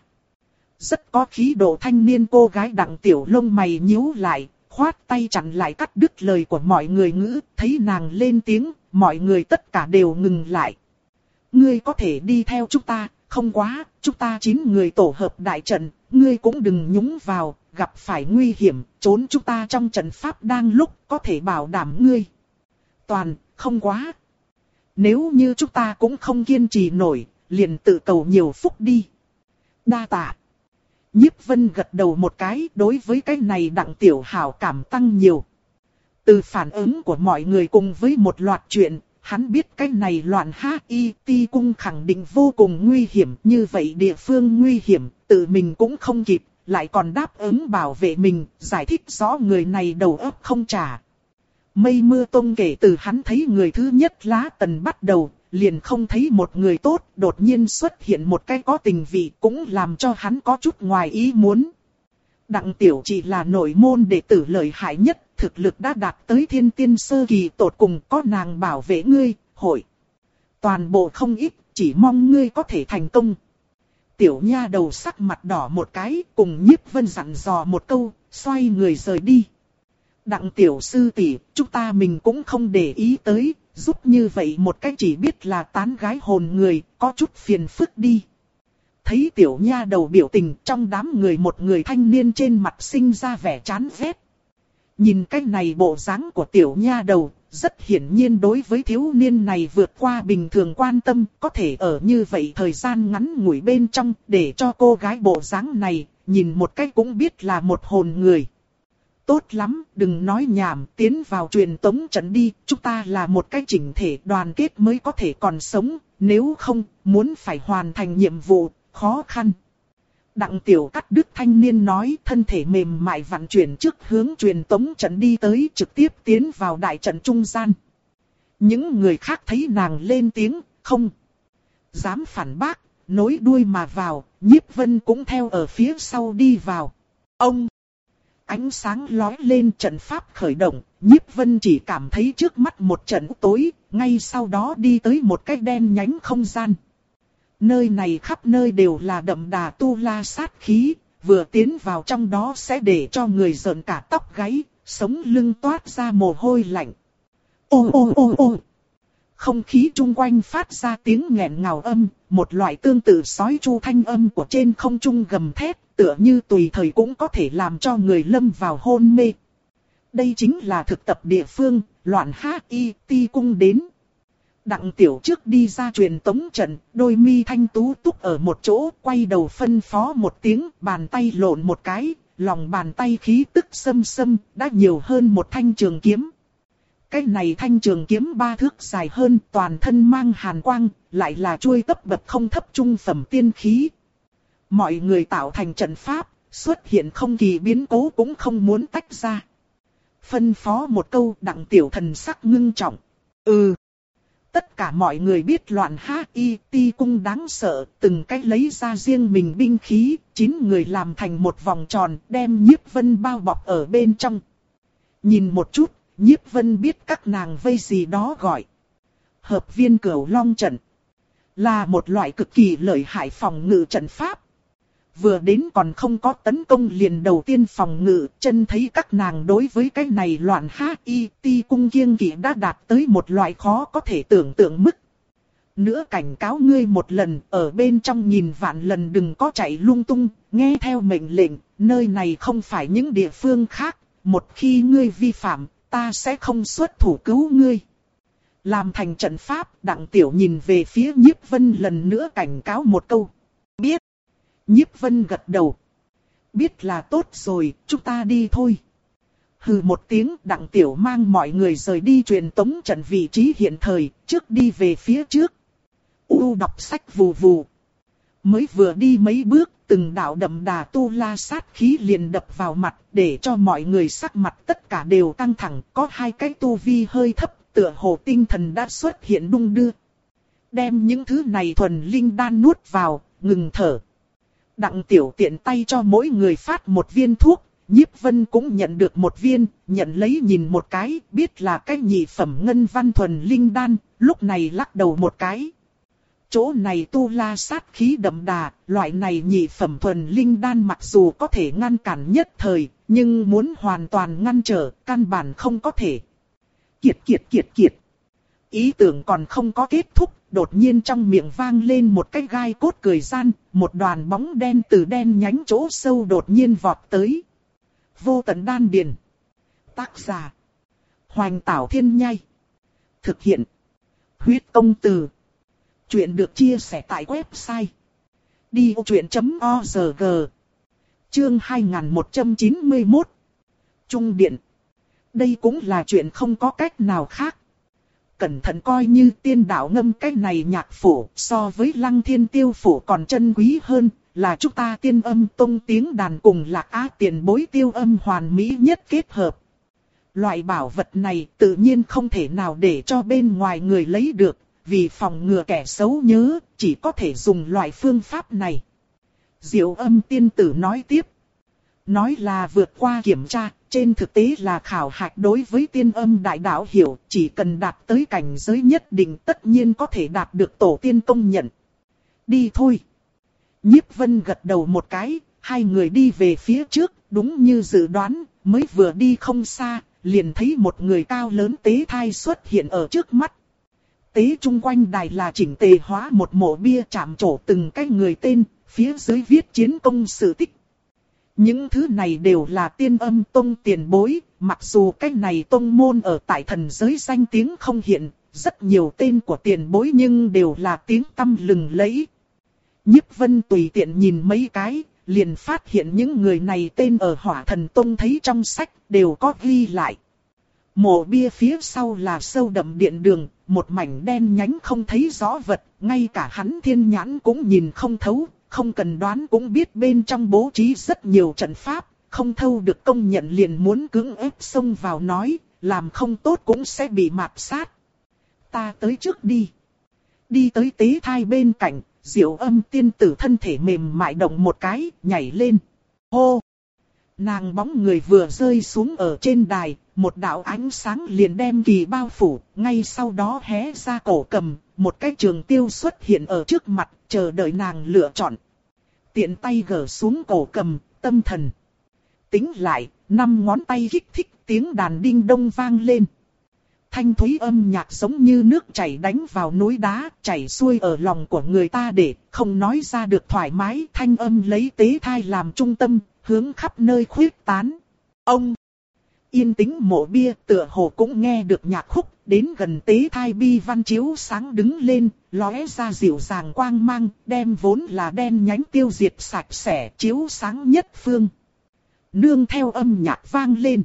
Rất có khí độ thanh niên cô gái đặng tiểu lông mày nhíu lại, khoát tay chặn lại cắt đứt lời của mọi người ngữ, thấy nàng lên tiếng, mọi người tất cả đều ngừng lại. Ngươi có thể đi theo chúng ta, không quá, chúng ta chín người tổ hợp đại trận, ngươi cũng đừng nhúng vào, gặp phải nguy hiểm, trốn chúng ta trong trận pháp đang lúc, có thể bảo đảm ngươi. Toàn, không quá. Nếu như chúng ta cũng không kiên trì nổi, liền tự cầu nhiều phúc đi. Đa tạ. Nhiếp Vân gật đầu một cái, đối với cái này đặng tiểu hảo cảm tăng nhiều. Từ phản ứng của mọi người cùng với một loạt chuyện, hắn biết cái này loạn há y ti cung khẳng định vô cùng nguy hiểm, như vậy địa phương nguy hiểm, tự mình cũng không kịp, lại còn đáp ứng bảo vệ mình, giải thích rõ người này đầu óc không trả. Mây mưa tông kể từ hắn thấy người thứ nhất lá tần bắt đầu, liền không thấy một người tốt, đột nhiên xuất hiện một cái có tình vị cũng làm cho hắn có chút ngoài ý muốn. Đặng tiểu chỉ là nội môn đệ tử lợi hại nhất, thực lực đã đạt tới thiên tiên sơ kỳ tột cùng, có nàng bảo vệ ngươi, hội. Toàn bộ không ít, chỉ mong ngươi có thể thành công. Tiểu nha đầu sắc mặt đỏ một cái, cùng Nhiếp Vân dặn dò một câu, xoay người rời đi. Đặng tiểu sư tỷ, chúng ta mình cũng không để ý tới, giúp như vậy một cách chỉ biết là tán gái hồn người, có chút phiền phức đi. Thấy tiểu nha đầu biểu tình, trong đám người một người thanh niên trên mặt sinh ra vẻ chán ghét. Nhìn cái này bộ dáng của tiểu nha đầu, rất hiển nhiên đối với thiếu niên này vượt qua bình thường quan tâm, có thể ở như vậy thời gian ngắn ngủi bên trong, để cho cô gái bộ dáng này, nhìn một cách cũng biết là một hồn người. Tốt lắm, đừng nói nhảm, tiến vào truyền tống trận đi, chúng ta là một cái chỉnh thể đoàn kết mới có thể còn sống, nếu không, muốn phải hoàn thành nhiệm vụ, khó khăn. Đặng tiểu cắt đứt thanh niên nói, thân thể mềm mại vặn chuyển trước hướng truyền tống trận đi tới, trực tiếp tiến vào đại trận trung gian. Những người khác thấy nàng lên tiếng, không dám phản bác, nối đuôi mà vào, Nhiếp Vân cũng theo ở phía sau đi vào. Ông! Ánh sáng lóe lên, trận pháp khởi động, Nhiếp Vân chỉ cảm thấy trước mắt một trận tối, ngay sau đó đi tới một cái đen nhánh không gian. Nơi này khắp nơi đều là đậm đà tu la sát khí, vừa tiến vào trong đó sẽ để cho người rợn cả tóc gáy, sống lưng toát ra mồ hôi lạnh. Ô ô ô ô! Không khí chung quanh phát ra tiếng nghẹn ngào âm, một loại tương tự sói chu thanh âm của trên không trung gầm thét, tựa như tùy thời cũng có thể làm cho người lâm vào hôn mê. Đây chính là thực tập địa phương, loạn há y ti cung đến. Đặng tiểu trước đi ra truyền tống trận, đôi mi thanh tú túc ở một chỗ, quay đầu phân phó một tiếng, bàn tay lộn một cái, lòng bàn tay khí tức xâm xâm, đã nhiều hơn một thanh trường kiếm. Cái này thanh trường kiếm ba thước dài hơn, toàn thân mang hàn quang, lại là chuôi cấp bậc không thấp trung phẩm tiên khí. Mọi người tạo thành trận pháp, xuất hiện không kỳ biến cố cũng không muốn tách ra. Phân phó một câu, Đặng Tiểu thần sắc ngưng trọng. Ừ. Tất cả mọi người biết loạn hắc y ti cung đáng sợ, từng cách lấy ra riêng mình binh khí, chín người làm thành một vòng tròn, đem Nhiếp Vân bao bọc ở bên trong. Nhìn một chút, Nhiếp Vân biết các nàng vây gì đó gọi. Hợp viên Cửu Long trận. Là một loại cực kỳ lợi hại phòng ngự trận pháp. Vừa đến còn không có tấn công liền đầu tiên phòng ngự, chân thấy các nàng đối với cái này loạn hắc y ti cung kiêng kỵ đã đạt tới một loại khó có thể tưởng tượng mức. Nữa cảnh cáo ngươi một lần, ở bên trong nhìn vạn lần đừng có chạy lung tung, nghe theo mệnh lệnh, nơi này không phải những địa phương khác, một khi ngươi vi phạm, ta sẽ không xuất thủ cứu ngươi. Làm thành trận pháp, Đặng Tiểu nhìn về phía Nhiếp Vân lần nữa cảnh cáo một câu. Biết. Nhiếp Vân gật đầu. Biết là tốt rồi, chúng ta đi thôi. Hừ một tiếng, Đặng Tiểu mang mọi người rời đi truyền tống trận vị trí hiện thời, trước đi về phía trước. U đọc sách vù vù. Mới vừa đi mấy bước, từng đạo đậm đà tu la sát khí liền đập vào mặt, để cho mọi người sắc mặt tất cả đều căng thẳng, có hai cái tu vi hơi thấp, tựa hồ tinh thần đã xuất hiện đung đưa. Đem những thứ này thuần linh đan nuốt vào, ngừng thở. Đặng Tiểu tiện tay cho mỗi người phát một viên thuốc, Nhiếp Vân cũng nhận được một viên, nhận lấy nhìn một cái, biết là cái nhị phẩm ngân văn thuần linh đan, lúc này lắc đầu một cái. Chỗ này tu la sát khí đậm đà, loại này nhị phẩm thuần linh đan mặc dù có thể ngăn cản nhất thời, nhưng muốn hoàn toàn ngăn trở, căn bản không có thể. Kiệt kiệt kiệt kiệt. Ý tưởng còn không có kết thúc, đột nhiên trong miệng vang lên một cái gai cốt cười gian, một đoàn bóng đen từ đen nhánh chỗ sâu đột nhiên vọt tới. Vô tận đan điền. Tác giả. Hoành Tảo Thiên Nhai. Thực hiện. Huyết Công Từ. Chuyện được chia sẻ tại website. đi ô chuyện chấm o rờ giê. Chương hai nghìn một trăm chín mươi mốt. Trung Điện. Đây cũng là chuyện không có cách nào khác. Cẩn thận coi như tiên đạo ngâm cái này nhạc phủ so với Lăng Thiên Tiêu phủ còn chân quý hơn, là chúng ta tiên âm tông tiếng đàn cùng Lạc Á tiền bối tiêu âm hoàn mỹ nhất kết hợp. Loại bảo vật này tự nhiên không thể nào để cho bên ngoài người lấy được, vì phòng ngừa kẻ xấu nhớ, chỉ có thể dùng loại phương pháp này. Diệu Âm tiên tử nói tiếp. Nói là vượt qua kiểm tra, trên thực tế là khảo hạch đối với tiên âm đại đạo hiểu, chỉ cần đạt tới cảnh giới nhất định tất nhiên có thể đạt được tổ tiên công nhận. Đi thôi. Nhiếp Vân gật đầu một cái, hai người đi về phía trước, đúng như dự đoán, mới vừa đi không xa, liền thấy một người cao lớn tế thai xuất hiện ở trước mắt. Tế chung quanh đài là chỉnh tề hóa một mộ bia chạm trổ từng cái người tên, phía dưới viết chiến công sự tích. Những thứ này đều là tiên âm tông tiền bối, mặc dù cái này tông môn ở tại thần giới danh tiếng không hiện, rất nhiều tên của tiền bối nhưng đều là tiếng tăm lừng lẫy. Nhiếp Vân tùy tiện nhìn mấy cái, liền phát hiện những người này tên ở Hỏa Thần Tông thấy trong sách đều có ghi lại. Mộ bia phía sau là sâu đậm điện đường, một mảnh đen nhánh không thấy rõ vật, ngay cả hắn thiên nhãn cũng nhìn không thấu. Không cần đoán cũng biết bên trong bố trí rất nhiều trận pháp, không thâu được công nhận liền muốn cưỡng ép xông vào nói, làm không tốt cũng sẽ bị mạt sát. Ta tới trước đi. Đi tới tế thai bên cạnh, Diệu Âm tiên tử thân thể mềm mại động một cái, nhảy lên. Hô! Nàng bóng người vừa rơi xuống ở trên đài, một đạo ánh sáng liền đem kỳ bao phủ, ngay sau đó hé ra cổ cầm, một cái trường tiêu xuất hiện ở trước mặt, chờ đợi nàng lựa chọn. Tiện tay gỡ xuống cổ cầm, tâm thần. Tính lại, năm ngón tay kích thích tiếng đàn đinh đông vang lên. Thanh thúy âm nhạc giống như nước chảy đánh vào núi đá, chảy xuôi ở lòng của người ta để không nói ra được thoải mái. Thanh âm lấy tế thai làm trung tâm, hướng khắp nơi khuyết tán. Ông! Yên tĩnh mộ bia tựa hồ cũng nghe được nhạc khúc, đến gần tế thai bi văn chiếu sáng đứng lên, lóe ra dịu dàng quang mang, đem vốn là đen nhánh tiêu diệt sạch sẽ chiếu sáng nhất phương. Nương theo âm nhạc vang lên.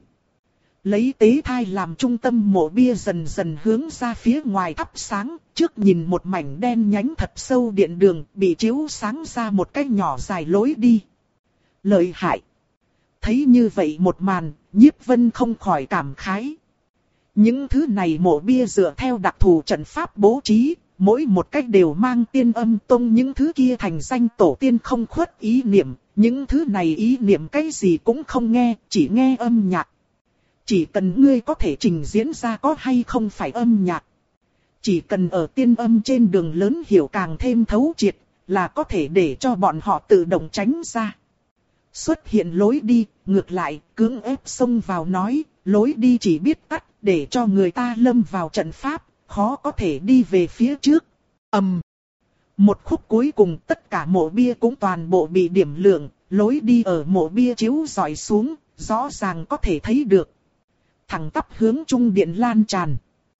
Lấy tế thai làm trung tâm mộ bia dần dần hướng ra phía ngoài thắp sáng, trước nhìn một mảnh đen nhánh thật sâu điện đường bị chiếu sáng ra một cái nhỏ dài lối đi. Lợi hại. Thấy như vậy một màn, Nhiếp Vân không khỏi cảm khái. Những thứ này mộ bia dựa theo đặc thù trận pháp bố trí, mỗi một cách đều mang tiên âm tông những thứ kia thành danh tổ tiên không khuất ý niệm. Những thứ này ý niệm cái gì cũng không nghe, chỉ nghe âm nhạc. Chỉ cần ngươi có thể trình diễn ra có hay không phải âm nhạc. Chỉ cần ở tiên âm trên đường lớn hiểu càng thêm thấu triệt, là có thể để cho bọn họ tự động tránh ra. Xuất hiện lối đi, ngược lại, cưỡng ép xông vào nói, lối đi chỉ biết tắt, để cho người ta lâm vào trận pháp, khó có thể đi về phía trước. ầm, um. Một khúc cuối cùng tất cả mộ bia cũng toàn bộ bị điểm lượng, lối đi ở mộ bia chiếu rọi xuống, rõ ràng có thể thấy được. Thẳng tắp hướng trung điện lan tràn.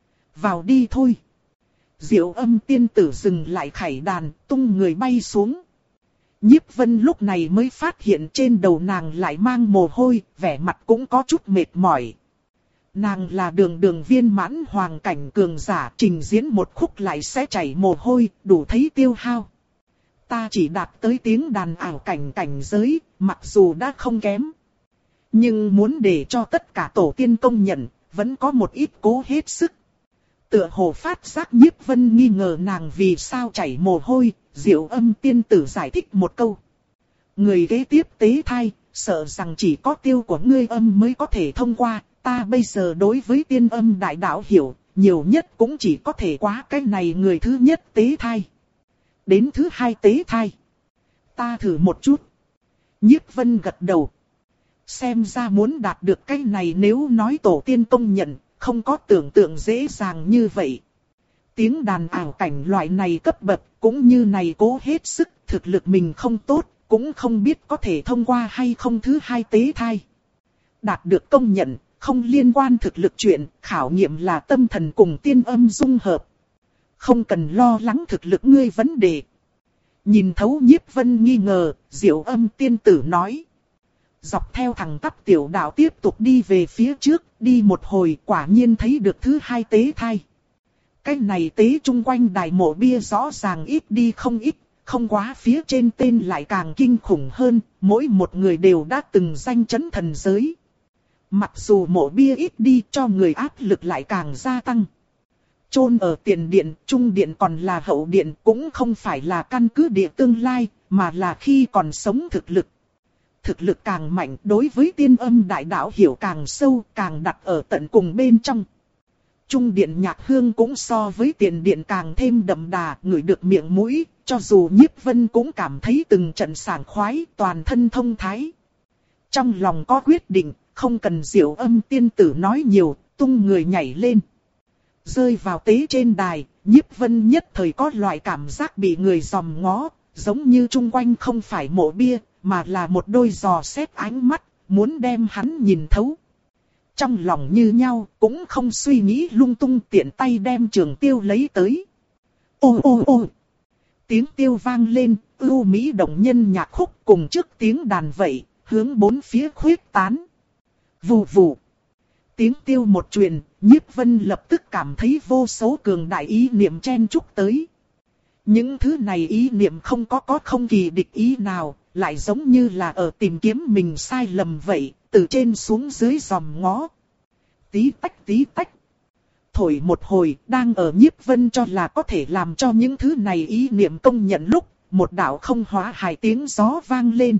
Vào đi thôi. Diệu Âm tiên tử dừng lại khải đàn, tung người bay xuống. Nhiếp Vân lúc này mới phát hiện trên đầu nàng lại mang mồ hôi, vẻ mặt cũng có chút mệt mỏi. Nàng là đường đường viên mãn hoàng cảnh cường giả, trình diễn một khúc lại sẽ chảy mồ hôi, đủ thấy tiêu hao. Ta chỉ đạt tới tiếng đàn ảo cảnh cảnh giới, mặc dù đã không kém. Nhưng muốn để cho tất cả tổ tiên công nhận, vẫn có một ít cố hết sức. Tựa hồ phát giác Nhiếp Vân nghi ngờ nàng vì sao chảy mồ hôi, Diệu Âm tiên tử giải thích một câu. Người kế tiếp tế thai, sợ rằng chỉ có tiêu của ngươi âm mới có thể thông qua, ta bây giờ đối với tiên âm đại đạo hiểu, nhiều nhất cũng chỉ có thể quá cái này người thứ nhất tế thai. Đến thứ hai tế thai. Ta thử một chút. Nhiếp Vân gật đầu. Xem ra muốn đạt được cái này nếu nói tổ tiên công nhận, không có tưởng tượng dễ dàng như vậy. Tiếng đàn ảo cảnh loại này cấp bậc, cũng như này cố hết sức, thực lực mình không tốt, cũng không biết có thể thông qua hay không thứ hai tế thai. Đạt được công nhận, không liên quan thực lực chuyện, khảo nghiệm là tâm thần cùng tiên âm dung hợp. Không cần lo lắng thực lực ngươi vấn đề. Nhìn thấu Nhiếp Vân nghi ngờ, Diệu Âm tiên tử nói. Dọc theo thẳng tắp tiểu đạo tiếp tục đi về phía trước, đi một hồi quả nhiên thấy được thứ hai tế thai. Cái này tế chung quanh đài mộ bia rõ ràng ít đi không ít, không quá phía trên tên lại càng kinh khủng hơn, mỗi một người đều đã từng danh chấn thần giới. Mặc dù mộ bia ít đi cho người áp lực lại càng gia tăng. Chôn ở tiền điện, trung điện còn là hậu điện cũng không phải là căn cứ địa tương lai, mà là khi còn sống thực lực. Thực lực càng mạnh đối với tiên âm đại đạo hiểu càng sâu, càng đặt ở tận cùng bên trong. Trung điện nhạc hương cũng so với tiền điện càng thêm đậm đà, ngửi được miệng mũi, cho dù Nhiếp Vân cũng cảm thấy từng trận sảng khoái, toàn thân thông thái. Trong lòng có quyết định, không cần Diệu Âm tiên tử nói nhiều, tung người nhảy lên. Rơi vào tế trên đài, Nhiếp Vân nhất thời có loại cảm giác bị người dòm ngó, giống như chung quanh không phải mộ bia, mà là một đôi giò xét ánh mắt, muốn đem hắn nhìn thấu. Trong lòng như nhau, cũng không suy nghĩ lung tung tiện tay đem trường tiêu lấy tới. Ô ô ô! Tiếng tiêu vang lên, ưu mỹ động nhân nhạc khúc cùng trước tiếng đàn vậy, hướng bốn phía khuyết tán. Vù vù! Tiếng tiêu một truyền, Nhiếp Vân lập tức cảm thấy vô số cường đại ý niệm chen chúc tới. Những thứ này ý niệm không có có không kỳ địch ý nào, lại giống như là ở tìm kiếm mình sai lầm vậy, từ trên xuống dưới dòm ngó. Tí tách tí tách. Thổi một hồi, đang ở Nhiếp Vân cho là có thể làm cho những thứ này ý niệm công nhận lúc, một đạo không hóa hài tiếng gió vang lên.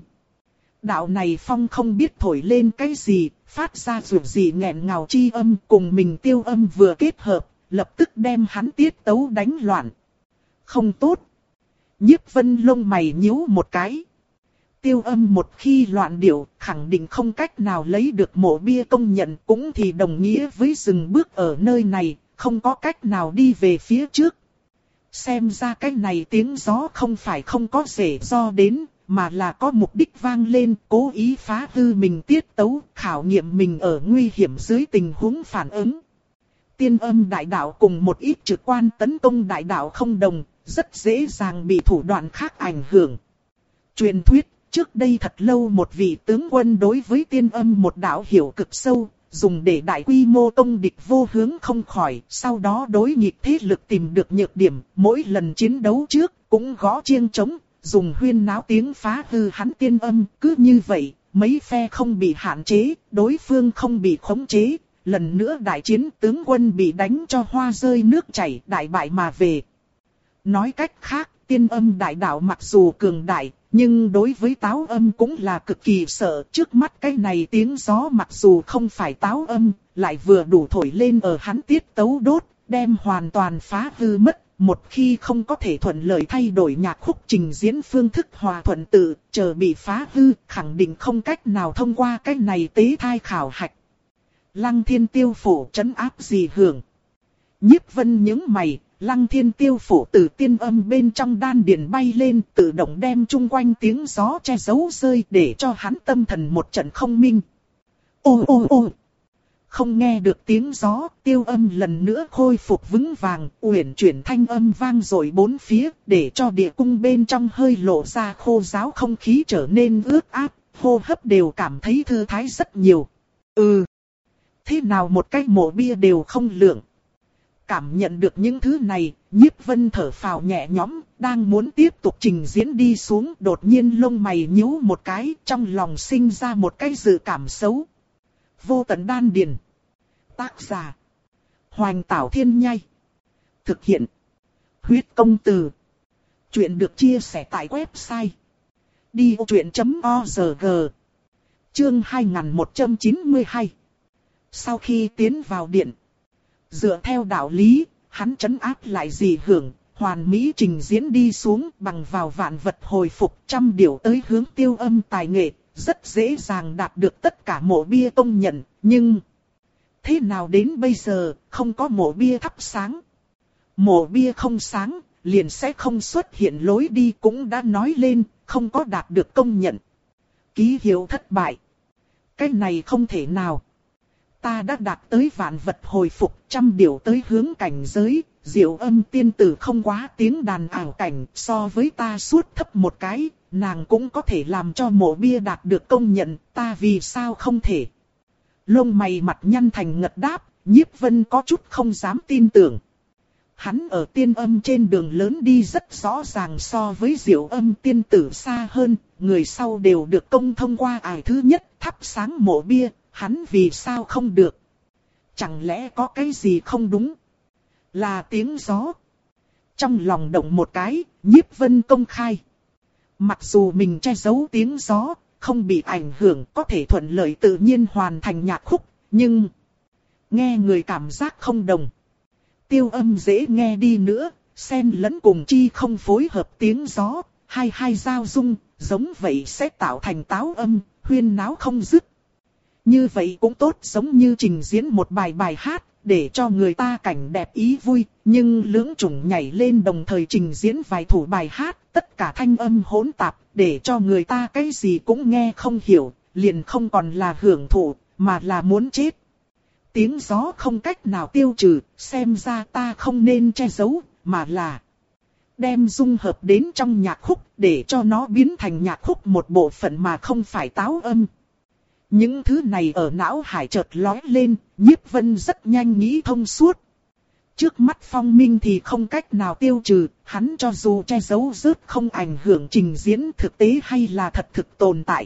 Đạo này phong không biết thổi lên cái gì, phát ra dù gì nghẹn ngào chi âm cùng mình tiêu âm vừa kết hợp, lập tức đem hắn tiết tấu đánh loạn. Không tốt. Nhiếp Vân lông mày nhíu một cái. Tiêu âm một khi loạn điệu, khẳng định không cách nào lấy được mộ bia công nhận, cũng thì đồng nghĩa với dừng bước ở nơi này, không có cách nào đi về phía trước. Xem ra cái này tiếng gió không phải không có rễ do đến, mà là có mục đích vang lên, cố ý phá hư mình tiết tấu, khảo nghiệm mình ở nguy hiểm dưới tình huống phản ứng. Tiên âm đại đạo cùng một ít trực quan tấn công đại đạo không đồng, rất dễ dàng bị thủ đoạn khác ảnh hưởng. Truyền thuyết, trước đây thật lâu một vị tướng quân đối với tiên âm một đạo hiểu cực sâu, dùng để đại quy mô công địch vô hướng không khỏi, sau đó đối nghịch thế lực tìm được nhược điểm, mỗi lần chiến đấu trước cũng gõ chiêng trống, dùng huyên náo tiếng phá hư hắn tiên âm, cứ như vậy, mấy phe không bị hạn chế, đối phương không bị khống chế, lần nữa đại chiến tướng quân bị đánh cho hoa rơi nước chảy, đại bại mà về. Nói cách khác, tiên âm đại đạo mặc dù cường đại, nhưng đối với táo âm cũng là cực kỳ sợ. Trước mắt cái này tiếng gió mặc dù không phải táo âm, lại vừa đủ thổi lên ở hắn tiết tấu đốt, đem hoàn toàn phá hư mất. Một khi không có thể thuận lợi thay đổi nhạc khúc trình diễn phương thức hòa thuận tự, chờ bị phá hư, khẳng định không cách nào thông qua cái này tế thai khảo hạch. Lăng Thiên Tiêu Phổ trấn áp gì hưởng. Nhiếp Vân nhướng mày, Lăng Thiên Tiêu Phổ từ tiên âm bên trong đan điền bay lên, tự động đem chung quanh tiếng gió che giấu rơi để cho hắn tâm thần một trận không minh. Ô ô ô! Không nghe được tiếng gió, tiêu âm lần nữa khôi phục vững vàng, uyển chuyển thanh âm vang dội bốn phía, để cho địa cung bên trong hơi lộ ra khô ráo không khí trở nên ướt át, hô hấp đều cảm thấy thư thái rất nhiều. Ừ! Thế nào một cái mộ bia đều không lượng. Cảm nhận được những thứ này, Nhiếp Vân thở phào nhẹ nhõm, đang muốn tiếp tục trình diễn đi xuống, đột nhiên lông mày nhíu một cái, trong lòng sinh ra một cái dự cảm xấu. Vô tận đan điền. Tác giả: Hoành Tảo Thiên Nhai. Thực hiện: Huyết Công Từ. Chuyện được chia sẻ tại website đi ô truyện chấm org. Chương hai nghìn một trăm chín mươi hai. Sau khi tiến vào điện, dựa theo đạo lý, hắn trấn áp lại dị hưởng, hoàn mỹ trình diễn đi xuống bằng vào vạn vật hồi phục trăm điều tới hướng tiêu âm tài nghệ, rất dễ dàng đạt được tất cả mộ bia công nhận, nhưng thế nào đến bây giờ, không có mộ bia thắp sáng. Mộ bia không sáng, liền sẽ không xuất hiện lối đi cũng đã nói lên, không có đạt được công nhận. Ký hiệu thất bại. Cái này không thể nào. Ta đã đạt tới vạn vật hồi phục trăm điều tới hướng cảnh giới, diệu âm tiên tử không quá tiếng đàn ảo cảnh, so với ta suốt thấp một cái, nàng cũng có thể làm cho mộ bia đạt được công nhận, ta vì sao không thể. Lông mày mặt nhăn thành ngật đáp, Nhiếp Vân có chút không dám tin tưởng. Hắn ở tiên âm trên đường lớn đi rất rõ ràng so với diệu âm tiên tử xa hơn, người sau đều được công thông qua ải thứ nhất thắp sáng mộ bia, hắn vì sao không được? Chẳng lẽ có cái gì không đúng? Là tiếng gió. Trong lòng động một cái, Nhiếp Vân công khai. Mặc dù mình che giấu tiếng gió, không bị ảnh hưởng, có thể thuận lợi tự nhiên hoàn thành nhạc khúc, nhưng nghe người cảm giác không đồng. Tiêu âm dễ nghe đi nữa, xen lẫn cùng chi không phối hợp tiếng gió, hai hai giao dung, giống vậy sẽ tạo thành táo âm, huyên náo không dứt. Như vậy cũng tốt, giống như trình diễn một bài bài hát, để cho người ta cảnh đẹp ý vui, nhưng lưỡng chủng nhảy lên đồng thời trình diễn vài thủ bài hát, tất cả thanh âm hỗn tạp, để cho người ta cái gì cũng nghe không hiểu, liền không còn là hưởng thụ, mà là muốn chết. Tiếng gió không cách nào tiêu trừ, xem ra ta không nên che giấu, mà là đem dung hợp đến trong nhạc khúc, để cho nó biến thành nhạc khúc một bộ phận mà không phải táo âm. Những thứ này ở não hải chợt lóe lên, Nhiếp Vân rất nhanh nghĩ thông suốt. Trước mắt Phong Minh thì không cách nào tiêu trừ, hắn cho dù che giấu rớt không ảnh hưởng trình diễn thực tế hay là thật thực tồn tại.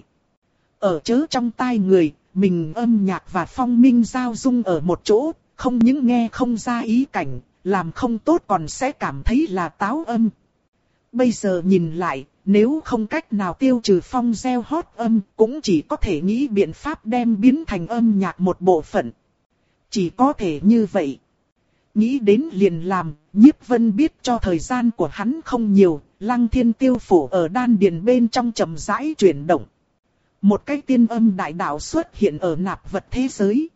Ở chớ trong tai người, mình âm nhạc và Phong Minh giao dung ở một chỗ, không những nghe không ra ý cảnh, làm không tốt còn sẽ cảm thấy là táo âm. Bây giờ nhìn lại, nếu không cách nào tiêu trừ phong gieo hót âm, cũng chỉ có thể nghĩ biện pháp đem biến thành âm nhạc một bộ phận. Chỉ có thể như vậy. Nghĩ đến liền làm, Nhiếp Vân biết cho thời gian của hắn không nhiều, Lăng Thiên Tiêu Phổ ở đan điền bên trong chậm rãi chuyển động. Một cái tiên âm đại đạo xuất hiện ở nạp vật thế giới.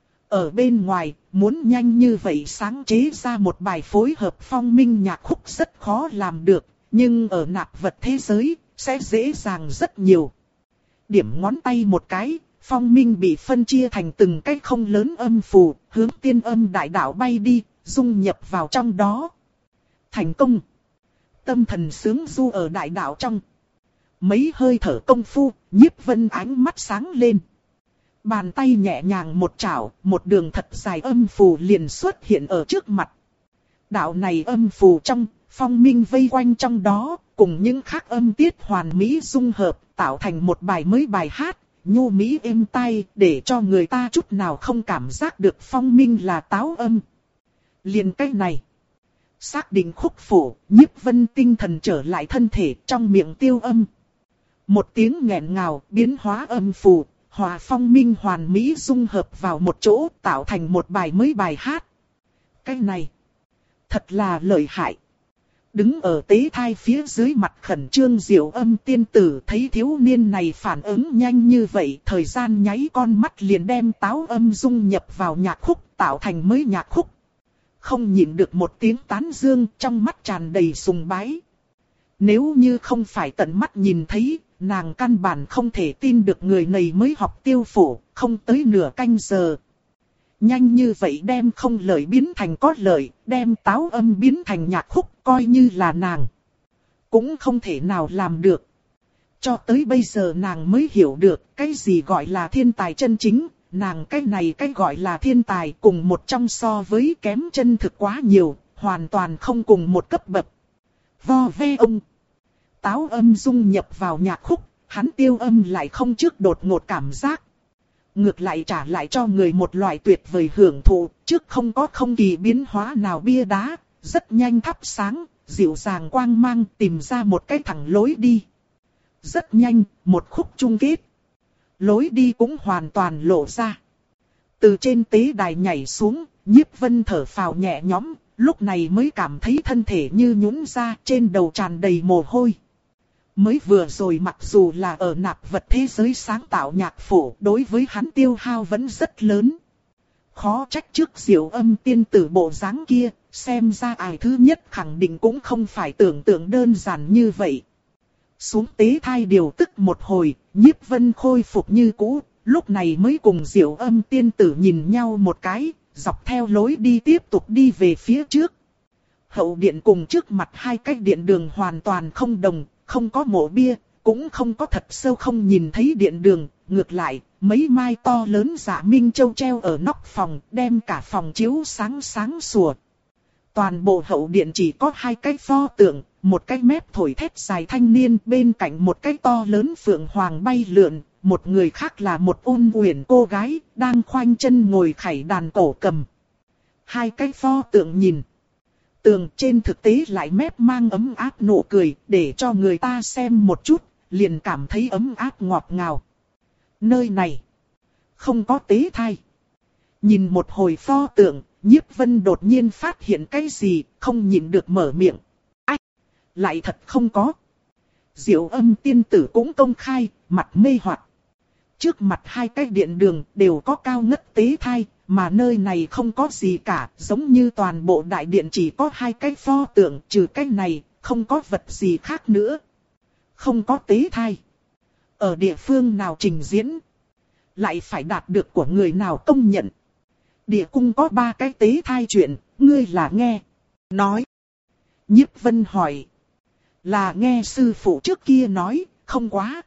Ở bên ngoài, muốn nhanh như vậy sáng chế ra một bài phối hợp phong minh nhạc khúc rất khó làm được. Nhưng ở nạp vật thế giới, sẽ dễ dàng rất nhiều. Điểm ngón tay một cái, phong minh bị phân chia thành từng cái không lớn âm phù, hướng tiên âm đại đạo bay đi, dung nhập vào trong đó. Thành công! Tâm thần sướng du ở đại đạo trong. Mấy hơi thở công phu, Nhiếp Vân ánh mắt sáng lên. Bàn tay nhẹ nhàng một chảo, một đường thật dài âm phù liền xuất hiện ở trước mặt. Đạo này âm phù trong, phong minh vây quanh trong đó, cùng những khác âm tiết hoàn mỹ dung hợp, tạo thành một bài mới bài hát, nhu mỹ êm tai, để cho người ta chút nào không cảm giác được Phong Minh là táo âm. Liền cái này. Xác định khúc phổ, Nhiếp Vân tinh thần trở lại thân thể, trong miệng tiêu âm. Một tiếng nghẹn ngào, biến hóa âm phù, hòa Phong Minh hoàn mỹ dung hợp vào một chỗ, tạo thành một bài mới bài hát. Cái này, thật là lợi hại. Đứng ở tế thai phía dưới mặt khẩn trương Diệu Âm tiên tử thấy thiếu niên này phản ứng nhanh như vậy, thời gian nháy con mắt liền đem táo âm dung nhập vào nhạc khúc, tạo thành mới nhạc khúc. Không nhịn được một tiếng tán dương, trong mắt tràn đầy sùng bái. Nếu như không phải tận mắt nhìn thấy, nàng căn bản không thể tin được người này mới học tiêu phổ, không tới nửa canh giờ. Nhanh như vậy đem không lợi biến thành có lợi, đem táo âm biến thành nhạc khúc, coi như là nàng. Cũng không thể nào làm được. Cho tới bây giờ nàng mới hiểu được cái gì gọi là thiên tài chân chính, nàng cái này cái gọi là thiên tài cùng một trong so với kém chân thực quá nhiều, hoàn toàn không cùng một cấp bậc. Vo ve ông. Táo âm dung nhập vào nhạc khúc, hắn tiêu âm lại không trước đột ngột cảm giác. Ngược lại trả lại cho người một loại tuyệt vời hưởng thụ, trước không có không kỳ biến hóa nào bia đá, rất nhanh thắp sáng, dịu dàng quang mang tìm ra một cái thẳng lối đi. Rất nhanh, một khúc chung kết. Lối đi cũng hoàn toàn lộ ra. Từ trên tế đài nhảy xuống, Nhiếp Vân thở phào nhẹ nhõm, lúc này mới cảm thấy thân thể như nhũn ra, trên đầu tràn đầy mồ hôi. Mới vừa rồi mặc dù là ở nạp vật thế giới sáng tạo nhạc phổ, đối với hắn tiêu hao vẫn rất lớn. Khó trách trước Diệu Âm tiên tử bộ dáng kia, xem ra ai thứ nhất khẳng định cũng không phải tưởng tượng đơn giản như vậy. Xuống tế thai điều tức một hồi, Nhiếp Vân khôi phục như cũ, lúc này mới cùng Diệu Âm tiên tử nhìn nhau một cái, dọc theo lối đi tiếp tục đi về phía trước. Hậu điện cùng trước mặt hai cái điện đường hoàn toàn không đồng, không có mộ bia, cũng không có thật sâu không nhìn thấy điện đường, ngược lại, mấy mai to lớn Dạ Minh Châu treo ở nóc phòng, đem cả phòng chiếu sáng sáng sủa. Toàn bộ hậu điện chỉ có hai cái pho tượng, một cái mép thổi thét dài thanh niên, bên cạnh một cái to lớn phượng hoàng bay lượn, một người khác là một ôn uyển cô gái, đang khoanh chân ngồi khảy đàn cổ cầm. Hai cái pho tượng nhìn. Tường trên thực tế lại mép mang ấm áp nụ cười, để cho người ta xem một chút, liền cảm thấy ấm áp ngọt ngào. Nơi này, không có tế thai. Nhìn một hồi pho tượng, Nhiếp Vân đột nhiên phát hiện cái gì, không nhịn được mở miệng. Ách, lại thật không có. Diệu Âm tiên tử cũng công khai, mặt mê hoặc. Trước mặt hai cái điện đường đều có cao ngất tế thai, mà nơi này không có gì cả, giống như toàn bộ đại điện chỉ có hai cái pho tượng, trừ cái này, không có vật gì khác nữa. Không có tế thai. Ở địa phương nào trình diễn, lại phải đạt được của người nào công nhận. Địa cung có ba cái tế thai chuyện, ngươi là nghe, nói. Nhiếp Vân hỏi. Là nghe sư phụ trước kia nói, không quá.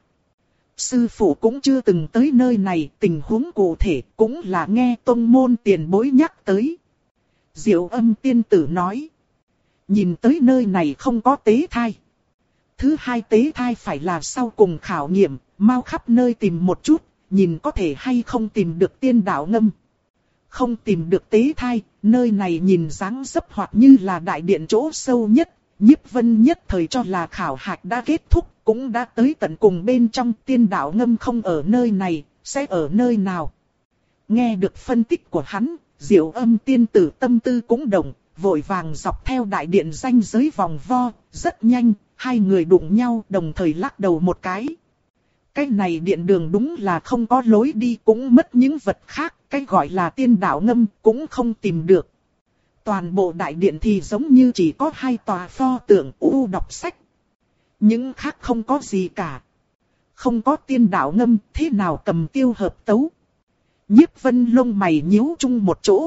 Sư phụ cũng chưa từng tới nơi này, tình huống cụ thể cũng là nghe tông môn tiền bối nhắc tới. Diệu Âm tiên tử nói. Nhìn tới nơi này không có tế thai. Thứ hai tế thai phải là sau cùng khảo nghiệm, mau khắp nơi tìm một chút, nhìn có thể hay không tìm được tiên đạo ngâm. Không tìm được tế thai, nơi này nhìn dáng dấp hoặc như là đại điện chỗ sâu nhất. Nhiếp Vân nhất thời cho là khảo hạch đã kết thúc, cũng đã tới tận cùng bên trong, tiên đạo ngâm không ở nơi này, sẽ ở nơi nào. Nghe được phân tích của hắn, Diệu Âm tiên tử tâm tư cũng động, vội vàng dọc theo đại điện ranh giới vòng vo, rất nhanh, hai người đụng nhau đồng thời lắc đầu một cái. Cái này điện đường đúng là không có lối đi, cũng mất những vật khác, cái gọi là tiên đạo ngâm cũng không tìm được. Toàn bộ đại điện thì giống như chỉ có hai tòa pho tượng u đọc sách. Những khác không có gì cả. Không có tiên đạo ngâm, thế nào cầm tiêu hợp tấu. Nhiếp Vân lông mày nhíu chung một chỗ.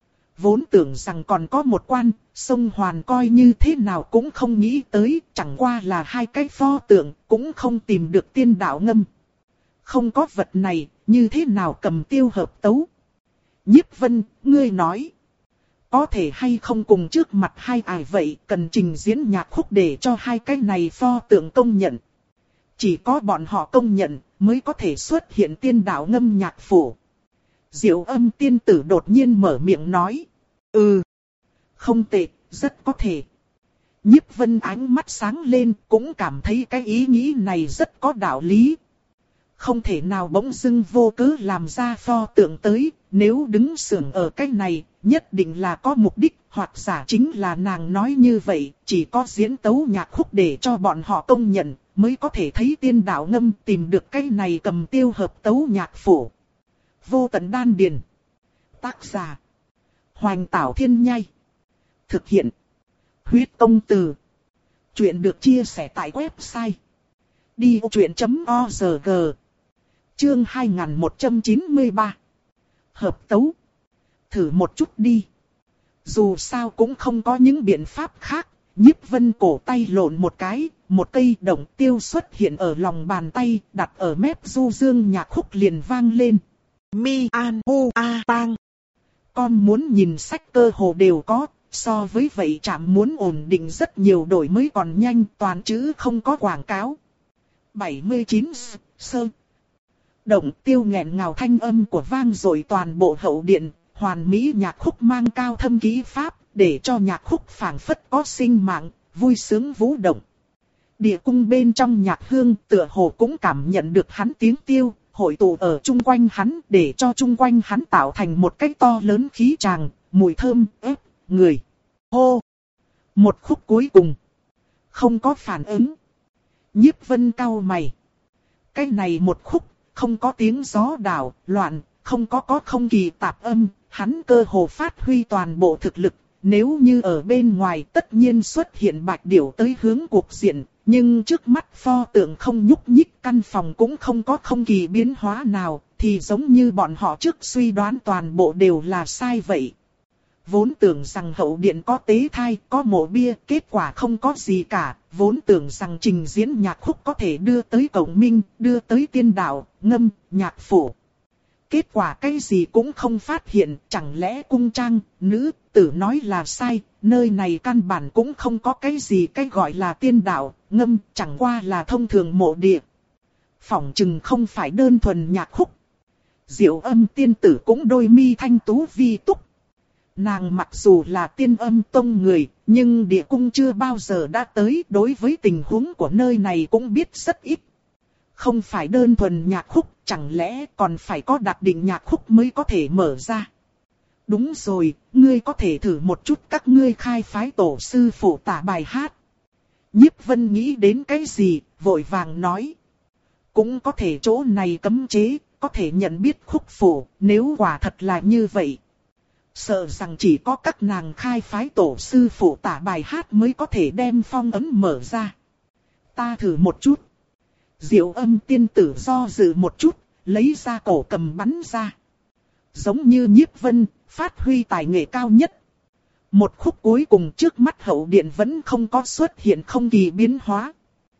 Vốn tưởng rằng còn có một quan, sông Hoàn coi như thế nào cũng không nghĩ tới, chẳng qua là hai cái pho tượng, cũng không tìm được tiên đạo ngâm. Không có vật này, như thế nào cầm tiêu hợp tấu. Nhiếp Vân, ngươi nói. có thể hay không cùng trước mặt hai ai vậy, cần trình diễn nhạc khúc để cho hai cái này pho tượng công nhận. Chỉ có bọn họ công nhận, mới có thể xuất hiện tiên đạo ngâm nhạc phủ. Diệu Âm tiên tử đột nhiên mở miệng nói. Ừ, không tệ, rất có thể. Nhiếp Vân ánh mắt sáng lên, cũng cảm thấy cái ý nghĩ này rất có đạo lý. Không thể nào bỗng dưng vô cớ làm ra pho tượng tới, nếu đứng sưởng ở cái này, nhất định là có mục đích, hoặc giả chính là nàng nói như vậy, chỉ có diễn tấu nhạc khúc để cho bọn họ công nhận, mới có thể thấy tiên đạo ngâm tìm được cái này cầm tiêu hợp tấu nhạc phủ. Vô tận đan điền. Tác giả: Hoành Tảo Thiên Nhai. Thực hiện: Huyết Công Từ. Chuyện được chia sẻ tại website đi vô chuyện chấm org. Chương hai nghìn một trăm chín mươi ba. Hợp tấu. Thử một chút đi. Dù sao cũng không có những biện pháp khác. Nhiếp Vân cổ tay lộn một cái, một cây động tiêu xuất hiện ở lòng bàn tay, đặt ở mép du dương nhạc khúc liền vang lên. Mi an hu a tang. Con muốn nhìn sách cơ hồ đều có, so với vậy chạm muốn ổn định rất nhiều, đổi mới còn nhanh, toàn chữ không có quảng cáo. bảy mươi chín sơ. Động tiêu nghẹn ngào thanh âm của vang rồi toàn bộ hậu điện, hoàn mỹ nhạc khúc mang cao thâm kỹ pháp, để cho nhạc khúc phảng phất có sinh mạng, vui sướng vũ động. Địa cung bên trong nhạc hương tựa hồ cũng cảm nhận được hắn tiếng tiêu, hội tụ ở chung quanh hắn, để cho chung quanh hắn tạo thành một cái to lớn khí tràng, mùi thơm ép người. Hô! Một khúc cuối cùng. Không có phản ứng. Nhiếp Vân cau mày. Cái này một khúc, không có tiếng gió đảo, loạn, không có có không kỳ tạp âm, hắn cơ hồ phát huy toàn bộ thực lực. Nếu như ở bên ngoài tất nhiên xuất hiện bạch điểu tới hướng cuộc diện, nhưng trước mắt pho tượng không nhúc nhích, căn phòng cũng không có không kỳ biến hóa nào, thì giống như bọn họ trước suy đoán toàn bộ đều là sai vậy. Vốn tưởng rằng hậu điện có tế thai, có mộ bia, kết quả không có gì cả, vốn tưởng rằng trình diễn nhạc khúc có thể đưa tới cộng minh, đưa tới tiên đạo, ngâm, nhạc phủ. Kết quả cái gì cũng không phát hiện, chẳng lẽ cung trang, nữ, tử nói là sai, nơi này căn bản cũng không có cái gì cái gọi là tiên đạo, ngâm, chẳng qua là thông thường mộ địa. Phỏng chừng không phải đơn thuần nhạc khúc. Diệu Âm tiên tử cũng đôi mi thanh tú vi túc. Nàng mặc dù là tiên âm tông người, nhưng địa cung chưa bao giờ đã tới, đối với tình huống của nơi này cũng biết rất ít. Không phải đơn thuần nhạc khúc, chẳng lẽ còn phải có đặc định nhạc khúc mới có thể mở ra. Đúng rồi, ngươi có thể thử một chút các ngươi khai phái tổ sư phụ tả bài hát. Nhiếp Vân nghĩ đến cái gì, vội vàng nói. Cũng có thể chỗ này cấm chế, có thể nhận biết khúc phổ, nếu quả thật là như vậy. Sợ rằng chỉ có các nàng khai phái tổ sư phụ tả bài hát mới có thể đem phong ấn mở ra. Ta thử một chút. Diệu Âm tiên tử do dự một chút, lấy ra cổ cầm bắn ra. Giống như Nhiếp Vân, phát huy tài nghệ cao nhất. Một khúc cuối cùng trước mắt hậu điện vẫn không có xuất hiện không kỳ biến hóa.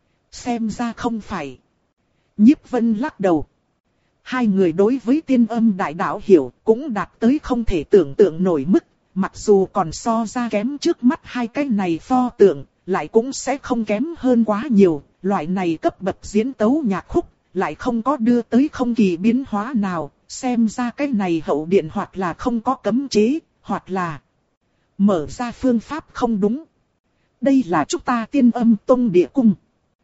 Xem ra không phải. Nhiếp Vân lắc đầu. Hai người đối với tiên âm đại đạo hiểu cũng đạt tới không thể tưởng tượng nổi mức. Mặc dù còn so ra kém trước mắt hai cái này pho tượng, lại cũng sẽ không kém hơn quá nhiều. Loại này cấp bậc diễn tấu nhạc khúc, lại không có đưa tới không kỳ biến hóa nào. Xem ra cái này hậu điện hoặc là không có cấm chế, hoặc là mở ra phương pháp không đúng. Đây là chúng ta tiên âm tông địa cung.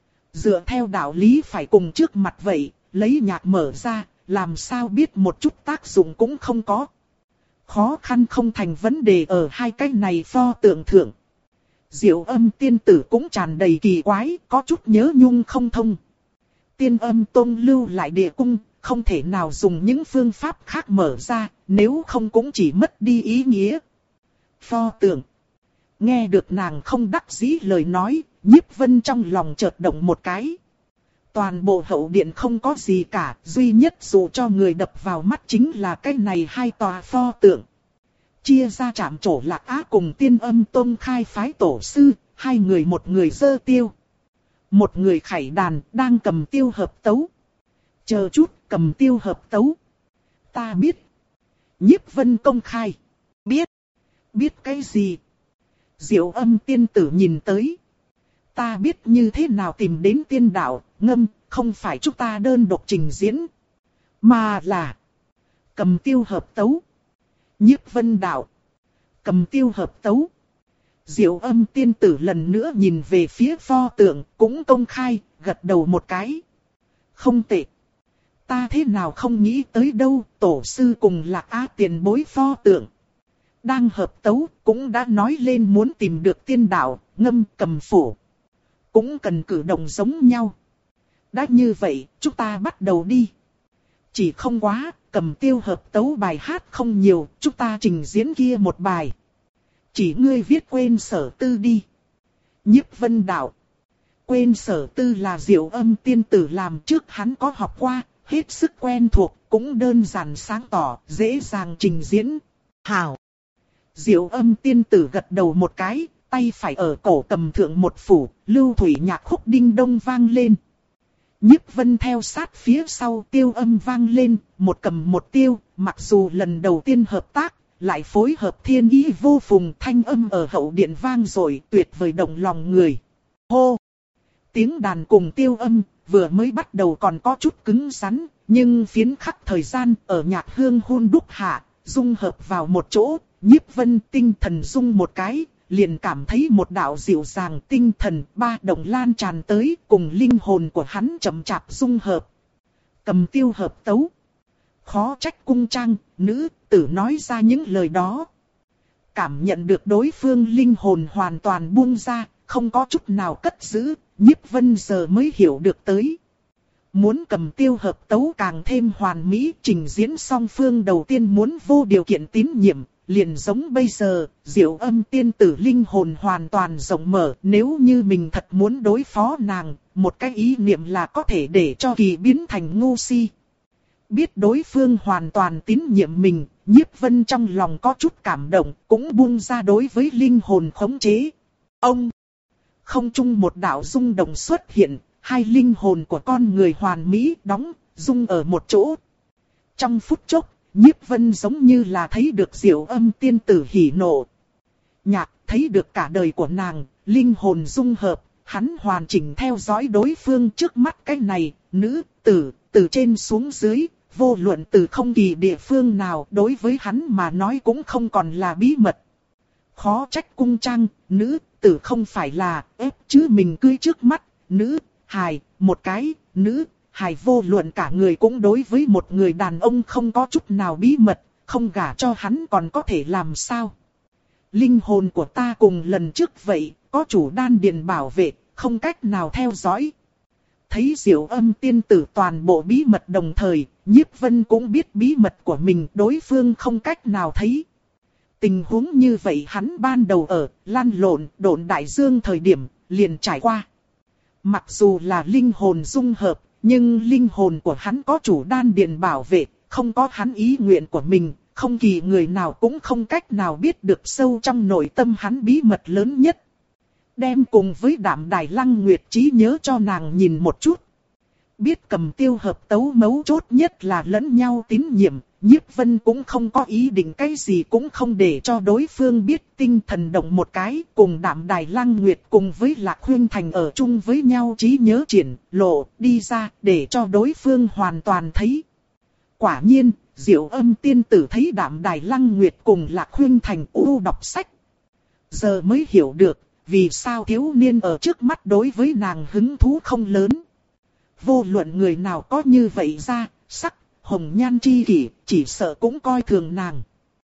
Dựa theo đạo lý phải cùng trước mặt vậy, lấy nhạc mở ra, làm sao biết một chút tác dụng cũng không có. Khó khăn không thành vấn đề ở hai cái này pho tượng thượng. Diệu Âm tiên tử cũng tràn đầy kỳ quái, có chút nhớ nhung không thông. Tiên âm tông lưu lại địa cung, không thể nào dùng những phương pháp khác mở ra, nếu không cũng chỉ mất đi ý nghĩa. Pho tượng. Nghe được nàng không đắc dĩ lời nói, Nhiếp Vân trong lòng chợt động một cái. Toàn bộ hậu điện không có gì cả, duy nhất dù cho người đập vào mắt chính là cái này hai tòa pho tượng. Chia ra trạm trổ Lạc Á cùng Tiên Âm Tông khai phái tổ sư, hai người một người giơ tiêu. Một người khải đàn đang cầm tiêu hợp tấu. Chờ chút, cầm tiêu hợp tấu. Ta biết. Nhiếp Vân công khai. Biết. Biết cái gì? Diệu Âm tiên tử nhìn tới. Ta biết như thế nào tìm đến tiên đạo, Ngâm, không phải chúng ta đơn độc trình diễn. Mà là cầm tiêu hợp tấu. Nhiếp Vân đạo. Cầm tiêu hợp tấu. Diệu Âm tiên tử lần nữa nhìn về phía pho tượng, cũng công khai, gật đầu một cái. Không tệ. Ta thế nào không nghĩ tới đâu, tổ sư cùng Lạc Á tiền bối pho tượng. Đang hợp tấu, cũng đã nói lên muốn tìm được tiên đạo, Ngâm, cầm phủ. Cũng cần cử động giống nhau. Đã như vậy, chúng ta bắt đầu đi. Chỉ không quá, cầm tiêu hợp tấu bài hát không nhiều, chúng ta trình diễn kia một bài. Chỉ ngươi viết quên sở tư đi. Nhiếp Vân đạo. Quên sở tư là Diệu Âm tiên tử làm trước hắn có học qua, hết sức quen thuộc, cũng đơn giản sáng tỏ, dễ dàng trình diễn. Hảo. Diệu Âm tiên tử gật đầu một cái, tay phải ở cổ cầm thượng một phủ, lưu thủy nhạc khúc đinh đông vang lên. Nhiếp Vân theo sát phía sau, tiêu âm vang lên, một cầm một tiêu, mặc dù lần đầu tiên hợp tác, lại phối hợp thiên ý vô phùng, thanh âm ở hậu điện vang rồi, tuyệt vời động lòng người. Hô! Tiếng đàn cùng tiêu âm, vừa mới bắt đầu còn có chút cứng rắn, nhưng phiến khắc thời gian ở nhạc hương hun đúc hạ, dung hợp vào một chỗ, Nhiếp Vân tinh thần dung một cái, liền cảm thấy một đạo dịu dàng tinh thần ba động lan tràn tới, cùng linh hồn của hắn chậm chạp dung hợp. Cầm tiêu hợp tấu. Khó trách cung trang, nữ tử nói ra những lời đó. Cảm nhận được đối phương linh hồn hoàn toàn buông ra, không có chút nào cất giữ, Nhiếp Vân giờ mới hiểu được tới. Muốn cầm tiêu hợp tấu càng thêm hoàn mỹ, trình diễn song phương đầu tiên muốn vô điều kiện tín nhiệm. Liền giống bây giờ, Diệu Âm tiên tử linh hồn hoàn toàn rộng mở, nếu như mình thật muốn đối phó nàng, một cái ý niệm là có thể để cho kỳ biến thành ngu si. Biết đối phương hoàn toàn tín nhiệm mình, Nhiếp Vân trong lòng có chút cảm động, cũng buông ra đối với linh hồn khống chế. Ông! Không chung một đạo rung động xuất hiện, hai linh hồn của con người hoàn mỹ đóng, rung ở một chỗ. Trong phút chốc, Nhiếp Vân giống như là thấy được Diệu Âm tiên tử hỉ nộ. Nhạc thấy được cả đời của nàng, linh hồn dung hợp, hắn hoàn chỉnh theo dõi đối phương trước mắt cái này, nữ, tử, từ trên xuống dưới, vô luận từ không kỳ địa phương nào đối với hắn mà nói cũng không còn là bí mật. Khó trách cung trang, nữ, tử không phải là ép chứ mình cưới trước mắt, nữ, hài, một cái, nữ. Hài vô luận cả người cũng đối với một người đàn ông không có chút nào bí mật, không gả cho hắn còn có thể làm sao. Linh hồn của ta cùng lần trước vậy, có chủ đan điện bảo vệ, không cách nào theo dõi. Thấy Diệu Âm tiên tử toàn bộ bí mật đồng thời, Nhiếp Vân cũng biết bí mật của mình, đối phương không cách nào thấy. Tình huống như vậy hắn ban đầu ở, lăn lộn, độn đại dương thời điểm, liền trải qua. Mặc dù là linh hồn dung hợp, nhưng linh hồn của hắn có chủ đan điện bảo vệ, không có hắn ý nguyện của mình, không kỳ người nào cũng không cách nào biết được sâu trong nội tâm hắn bí mật lớn nhất. Đem cùng với Đạm Đài Lăng Nguyệt trí nhớ cho nàng nhìn một chút. Biết cầm tiêu hợp tấu mấu chốt nhất là lẫn nhau tín nhiệm, Nhiếp Vân cũng không có ý định cái gì cũng không để cho đối phương biết, tinh thần động một cái, cùng Đạm Đài Lăng Nguyệt cùng với Lạc Huyên Thành ở chung với nhau trí nhớ triển, lộ, đi ra, để cho đối phương hoàn toàn thấy. Quả nhiên, Diệu Âm tiên tử thấy Đạm Đài Lăng Nguyệt cùng Lạc Huyên Thành u đọc sách. Giờ mới hiểu được, vì sao thiếu niên ở trước mắt đối với nàng hứng thú không lớn. Vô luận người nào có như vậy ra, sắc, hồng nhan chi kỷ, chỉ sợ cũng coi thường nàng.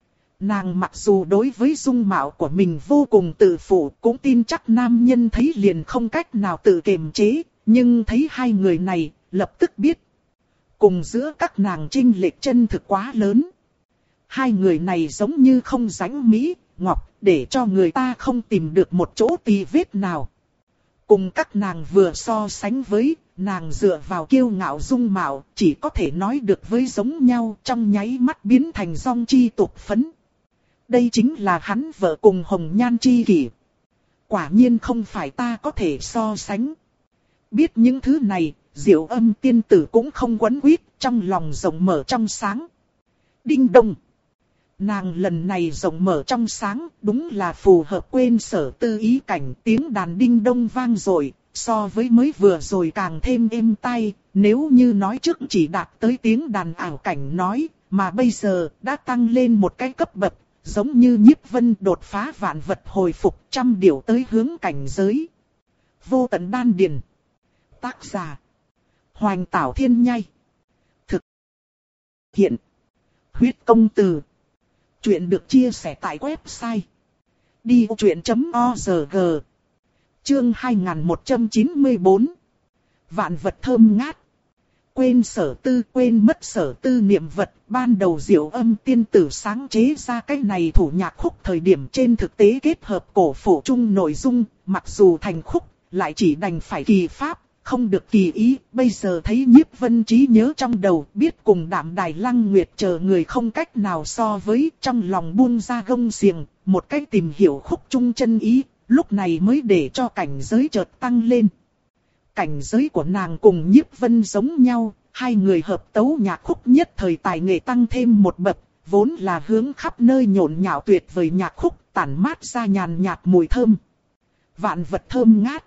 Nàng mặc dù đối với dung mạo của mình vô cùng tự phụ, cũng tin chắc nam nhân thấy liền không cách nào tự kiềm chế, nhưng thấy hai người này, lập tức biết. Cùng giữa các nàng chênh lệch chân thực quá lớn. Hai người này giống như không rãnh mỹ, ngọc, để cho người ta không tìm được một chỗ tì vết nào. Cùng các nàng vừa so sánh với, nàng dựa vào kiêu ngạo dung mạo, chỉ có thể nói được với giống nhau, trong nháy mắt biến thành dong chi tục phấn. Đây chính là hắn vợ cùng hồng nhan chi kỷ. Quả nhiên không phải ta có thể so sánh. Biết những thứ này, Diệu Âm tiên tử cũng không quấn quýt, trong lòng rộng mở trong sáng. Đinh đông. Nàng lần này rộng mở trong sáng, đúng là phù hợp quên sở tư ý cảnh, tiếng đàn đinh đông vang dội, so với mới vừa rồi càng thêm êm tai. Nếu như nói trước chỉ đạt tới tiếng đàn ảo cảnh nói, mà bây giờ đã tăng lên một cái cấp bậc, giống như Nhiếp Vân đột phá vạn vật hồi phục trăm điều tới hướng cảnh giới. Vô tận đan điền. Tác giả: Hoành Tảo Thiên Nhai. Thực hiện: Huyết Công Từ. Chuyện được chia sẻ tại website đi ô chuyện chấm org. Chương hai nghìn một trăm chín mươi bốn. Vạn vật thơm ngát. Quên sở tư, quên mất sở tư niệm vật. Ban đầu Diệu Âm tiên tử sáng chế ra cái này thủ nhạc khúc thời điểm trên thực tế kết hợp cổ phổ chung nội dung, mặc dù thành khúc, lại chỉ đành phải kỳ pháp, không được kỳ ý. Bây giờ thấy Nhiếp Vân trí nhớ trong đầu, biết cùng Đạm Đài Lăng Nguyệt chờ người không cách nào so với, trong lòng buông ra gông xiềng, một cách tìm hiểu khúc chung chân ý, lúc này mới để cho cảnh giới chợt tăng lên. Cảnh giới của nàng cùng Nhiếp Vân giống nhau, hai người hợp tấu nhạc khúc nhất thời tài nghệ tăng thêm một bậc, vốn là hướng khắp nơi nhộn nhạo tuyệt vời nhạc khúc, tản mát ra nhàn nhạt mùi thơm. Vạn vật thơm ngát.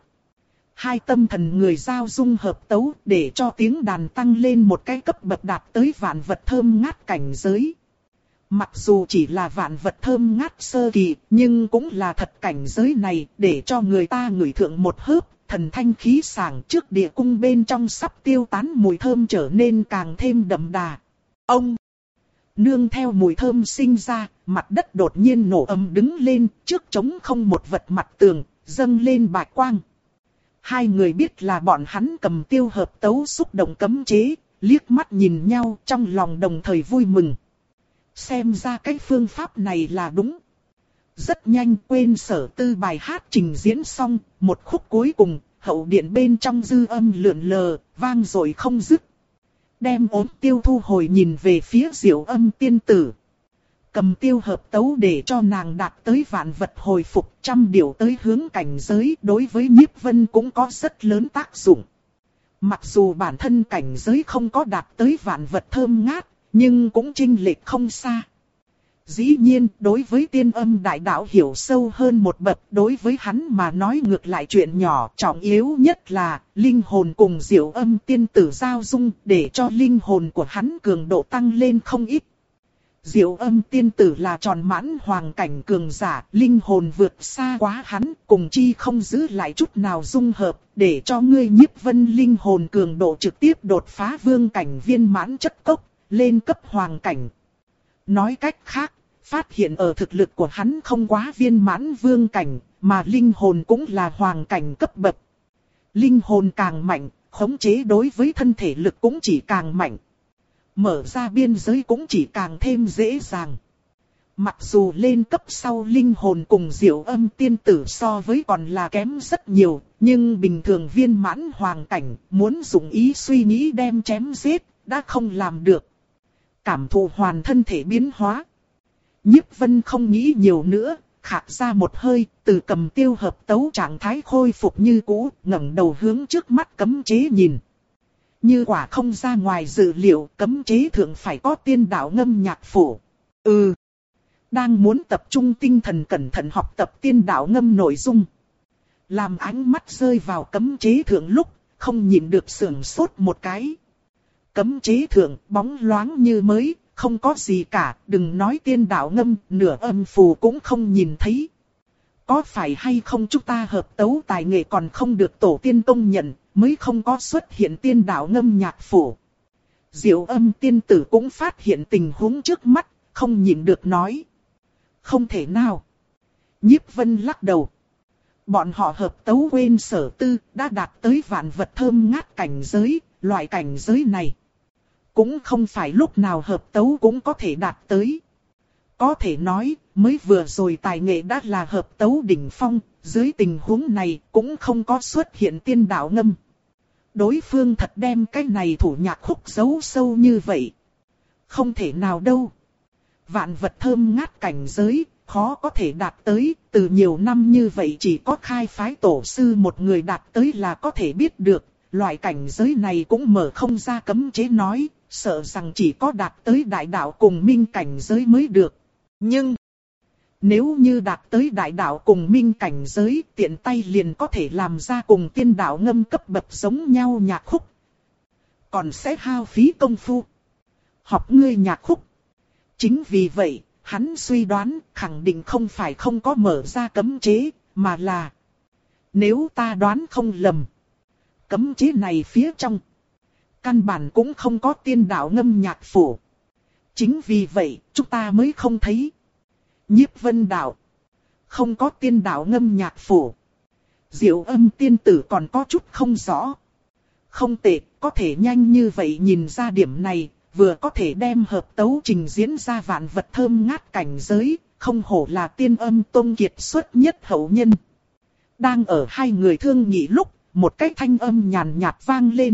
Hai tâm thần người giao dung hợp tấu để cho tiếng đàn tăng lên một cái cấp bậc đạt tới vạn vật thơm ngát cảnh giới. Mặc dù chỉ là vạn vật thơm ngát sơ kỳ, nhưng cũng là thật cảnh giới này để cho người ta ngửi thượng một hớp, thần thanh khí sảng trước địa cung bên trong sắp tiêu tán mùi thơm trở nên càng thêm đậm đà. Ông! Nương theo mùi thơm sinh ra, mặt đất đột nhiên nổ ầm đứng lên, trước trống không một vật mặt tường, dâng lên bạch quang. Hai người biết là bọn hắn cầm tiêu hợp tấu xúc động cấm chế, liếc mắt nhìn nhau trong lòng đồng thời vui mừng. Xem ra cái phương pháp này là đúng. Rất nhanh quên sở tư bài hát trình diễn xong, một khúc cuối cùng, hậu điện bên trong dư âm lượn lờ, vang dội không dứt. Đem ốm tiêu thu hồi nhìn về phía Diệu Âm tiên tử. Cầm tiêu hợp tấu để cho nàng đạt tới vạn vật hồi phục trăm điều tới hướng cảnh giới, đối với Nhiếp Vân cũng có rất lớn tác dụng. Mặc dù bản thân cảnh giới không có đạt tới vạn vật thơm ngát, nhưng cũng chênh lệch không xa. Dĩ nhiên, đối với tiên âm đại đạo hiểu sâu hơn một bậc, đối với hắn mà nói ngược lại chuyện nhỏ, trọng yếu nhất là linh hồn cùng Diệu Âm tiên tử giao dung, để cho linh hồn của hắn cường độ tăng lên không ít. Diệu Âm tiên tử là tròn mãn hoàng cảnh cường giả, linh hồn vượt xa quá hắn, cùng chi không giữ lại chút nào dung hợp, để cho ngươi Nhiếp Vân linh hồn cường độ trực tiếp đột phá vương cảnh viên mãn chất cốc, lên cấp hoàng cảnh. Nói cách khác, phát hiện ở thực lực của hắn không quá viên mãn vương cảnh, mà linh hồn cũng là hoàng cảnh cấp bậc. Linh hồn càng mạnh, khống chế đối với thân thể lực cũng chỉ càng mạnh. Mở ra biên giới cũng chỉ càng thêm dễ dàng. Mặc dù lên cấp sau linh hồn cùng Diệu Âm tiên tử so với còn là kém rất nhiều, nhưng bình thường viên mãn hoàng cảnh muốn dùng ý suy nghĩ đem chém giết, đã không làm được. Cảm thụ hoàn thân thể biến hóa. Nhiếp Vân không nghĩ nhiều nữa, khạc ra một hơi, từ cầm tiêu hợp tấu trạng thái khôi phục như cũ, ngẩng đầu hướng trước mắt cấm chế nhìn. Như quả không ra ngoài dự liệu, cấm chế thượng phải có tiên đạo ngâm nhạc phổ. Ừ. Đang muốn tập trung tinh thần cẩn thận học tập tiên đạo ngâm nội dung. Làm ánh mắt rơi vào cấm chế thượng lúc, không nhịn được sưởng sốt một cái. Cấm chế thượng bóng loáng như mới, không có gì cả, đừng nói tiên đạo ngâm, nửa âm phù cũng không nhìn thấy. Có phải hay không chúng ta hợp tấu tài nghệ còn không được tổ tiên công nhận, mới không có xuất hiện tiên đạo ngâm nhạc phổ. Diệu Âm tiên tử cũng phát hiện tình huống trước mắt, không nhịn được nói. Không thể nào. Nhiếp Vân lắc đầu. Bọn họ hợp tấu quên sở tư, đã đạt tới vạn vật thơm ngát cảnh giới, loại cảnh giới này. Cũng không phải lúc nào hợp tấu cũng có thể đạt tới. Có thể nói, mới vừa rồi tài nghệ đã là hợp tấu đỉnh phong, dưới tình huống này cũng không có xuất hiện tiên đạo ngâm. Đối phương thật đem cái này thủ nhạc khúc giấu sâu như vậy. Không thể nào đâu. Vạn vật thơm ngát cảnh giới, khó có thể đạt tới, từ nhiều năm như vậy chỉ có khai phái tổ sư một người đạt tới là có thể biết được. Loại cảnh giới này cũng mở không ra cấm chế nói, sợ rằng chỉ có đạt tới đại đạo cùng minh cảnh giới mới được. Nhưng, nếu như đạt tới đại đạo cùng minh cảnh giới, tiện tay liền có thể làm ra cùng tiên đạo ngâm cấp bậc giống nhau nhạc khúc. Còn sẽ hao phí công phu học ngươi nhạc khúc. Chính vì vậy, hắn suy đoán khẳng định không phải không có mở ra cấm chế, mà là nếu ta đoán không lầm, cấm chế này phía trong căn bản cũng không có tiên đạo ngâm nhạc phủ. Chính vì vậy, chúng ta mới không thấy. Nhiếp Vân đạo, không có tiên đạo ngâm nhạc phủ. Diệu Âm tiên tử còn có chút không rõ. Không tệ, có thể nhanh như vậy nhìn ra điểm này, vừa có thể đem hợp tấu trình diễn ra vạn vật thơm ngát cảnh giới, không hổ là tiên âm tông kiệt xuất nhất hậu nhân. Đang ở hai người thương nghị lúc, một cái thanh âm nhàn nhạt vang lên.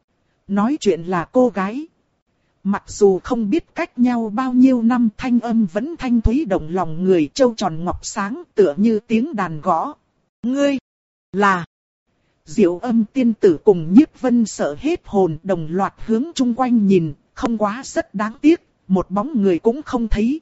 Nói chuyện là cô gái. Mặc dù không biết cách nhau bao nhiêu năm, thanh âm vẫn thanh thúy động lòng người, trâu tròn ngọc sáng tựa như tiếng đàn gõ. Ngươi là... Diệu Âm tiên tử cùng Nhiếp Vân sợ hết hồn, đồng loạt hướng chung quanh nhìn, không quá rất đáng tiếc, một bóng người cũng không thấy.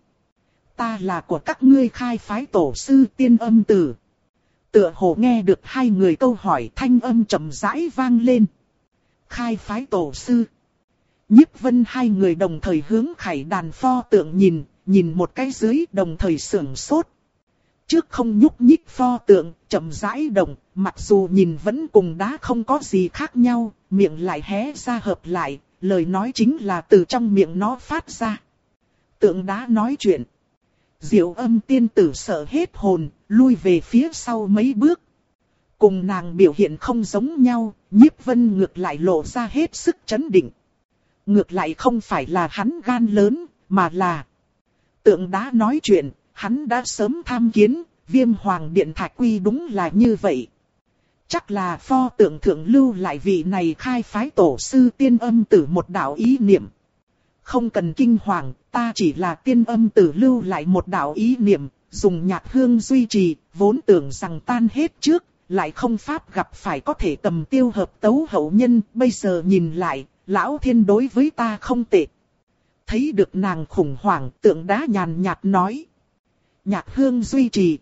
Ta là của các ngươi khai phái tổ sư Tiên Âm tử. Tựa hồ nghe được hai người câu hỏi, thanh âm chậm rãi vang lên. Khai phái tổ sư. Nhiếp Vân hai người đồng thời hướng khải đàn pho tượng nhìn, nhìn một cái dưới đồng thời sưởng sốt. Trước không nhúc nhích pho tượng, chậm rãi động, mặc dù nhìn vẫn cùng đá không có gì khác nhau, miệng lại hé ra hợp lại, lời nói chính là từ trong miệng nó phát ra. Tượng đá nói chuyện. Diệu Âm tiên tử sợ hết hồn, lui về phía sau mấy bước. Cùng nàng biểu hiện không giống nhau, Nhiếp Vân ngược lại lộ ra hết sức chấn định. Ngược lại không phải là hắn gan lớn, mà là tượng đá nói chuyện, hắn đã sớm tham kiến, Viêm Hoàng Điện Thạch Quy đúng là như vậy. Chắc là pho tượng thượng lưu lại vị này khai phái tổ sư Tiên Âm tử một đạo ý niệm. Không cần kinh hoàng, ta chỉ là Tiên Âm tử lưu lại một đạo ý niệm, dùng nhạc hương duy trì, vốn tưởng rằng tan hết trước, lại không pháp gặp phải có thể cầm tiêu hợp tấu hậu nhân, bây giờ nhìn lại, lão thiên đối với ta không tệ. Thấy được nàng khủng hoảng, tượng đá nhàn nhạt nói. Nhạc hương duy trì.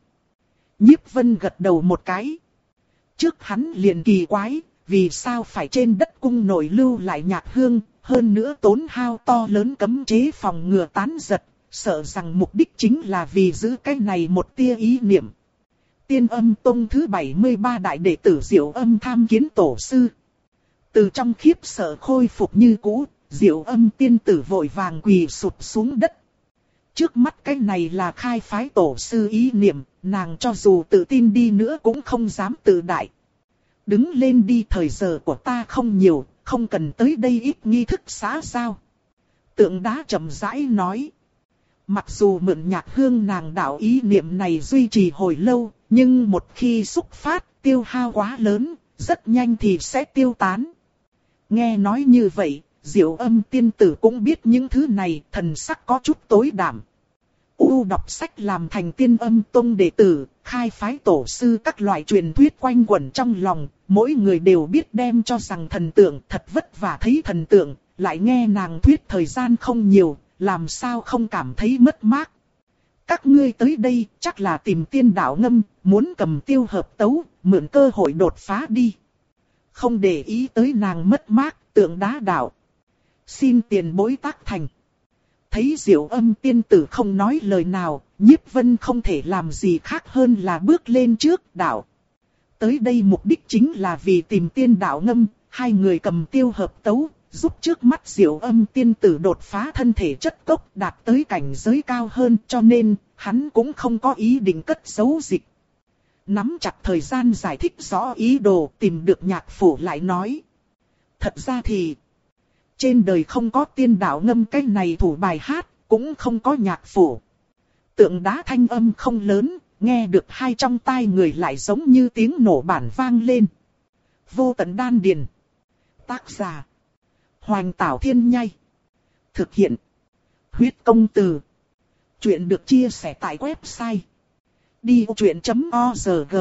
Nhiếp Vân gật đầu một cái. Trước hắn liền kỳ quái, vì sao phải trên đất cung nội lưu lại nhạc hương, hơn nữa tốn hao to lớn cấm chế phòng ngừa tán giật, sợ rằng mục đích chính là vì giữ cái này một tia ý niệm. Tiên Âm tông thứ bảy mươi ba đại đệ tử Diệu Âm tham kiến tổ sư. Từ trong khiếp sợ khôi phục như cũ, Diệu Âm tiên tử vội vàng quỳ sụp xuống đất. Trước mắt cái này là khai phái tổ sư ý niệm, nàng cho dù tự tin đi nữa cũng không dám tự đại. Đứng lên đi, thời giờ của ta không nhiều, không cần tới đây ít nghi thức xã giao. Tượng đá chậm rãi nói. Mặc dù mượn nhạc hương nàng đạo ý niệm này duy trì hồi lâu, nhưng một khi xúc phát, tiêu hao quá lớn, rất nhanh thì sẽ tiêu tán. Nghe nói như vậy, Diệu Âm tiên tử cũng biết những thứ này, thần sắc có chút tối đạm. U đọc sách làm thành Tiên Âm tông đệ tử, khai phái tổ sư các loại truyền thuyết quanh quẩn trong lòng, mỗi người đều biết đem cho rằng thần tượng thật vất vả thấy thần tượng, lại nghe nàng thuyết thời gian không nhiều, làm sao không cảm thấy mất mát. Các ngươi tới đây chắc là tìm tiên đạo ngâm, muốn cầm tiêu hợp tấu, mượn cơ hội đột phá đi. Không để ý tới nàng mất mát, tượng đá đạo. Xin tiền bối tác thành. Thấy Diệu Âm tiên tử không nói lời nào, Nhiếp Vân không thể làm gì khác hơn là bước lên trước đạo. Tới đây mục đích chính là vì tìm tiên đạo ngâm, hai người cầm tiêu hợp tấu, giúp trước mắt Diệu Âm tiên tử đột phá thân thể chất cốc đạt tới cảnh giới cao hơn, cho nên hắn cũng không có ý định cất giấu dịch. Nắm chặt thời gian giải thích rõ ý đồ, tìm được nhạc phủ lại nói. Thật ra thì trên đời không có tiên đạo ngâm cái này thủ bài hát, cũng không có nhạc phủ. Tượng đá thanh âm không lớn, nghe được hai trong tai người lại giống như tiếng nổ bản vang lên. Vô tận đan điền. Tác giả Hoành Tảo Thiên Nhai. Thực hiện Huyết Công Từ. Chuyện được chia sẻ tại website đi vô chuyện chấm org.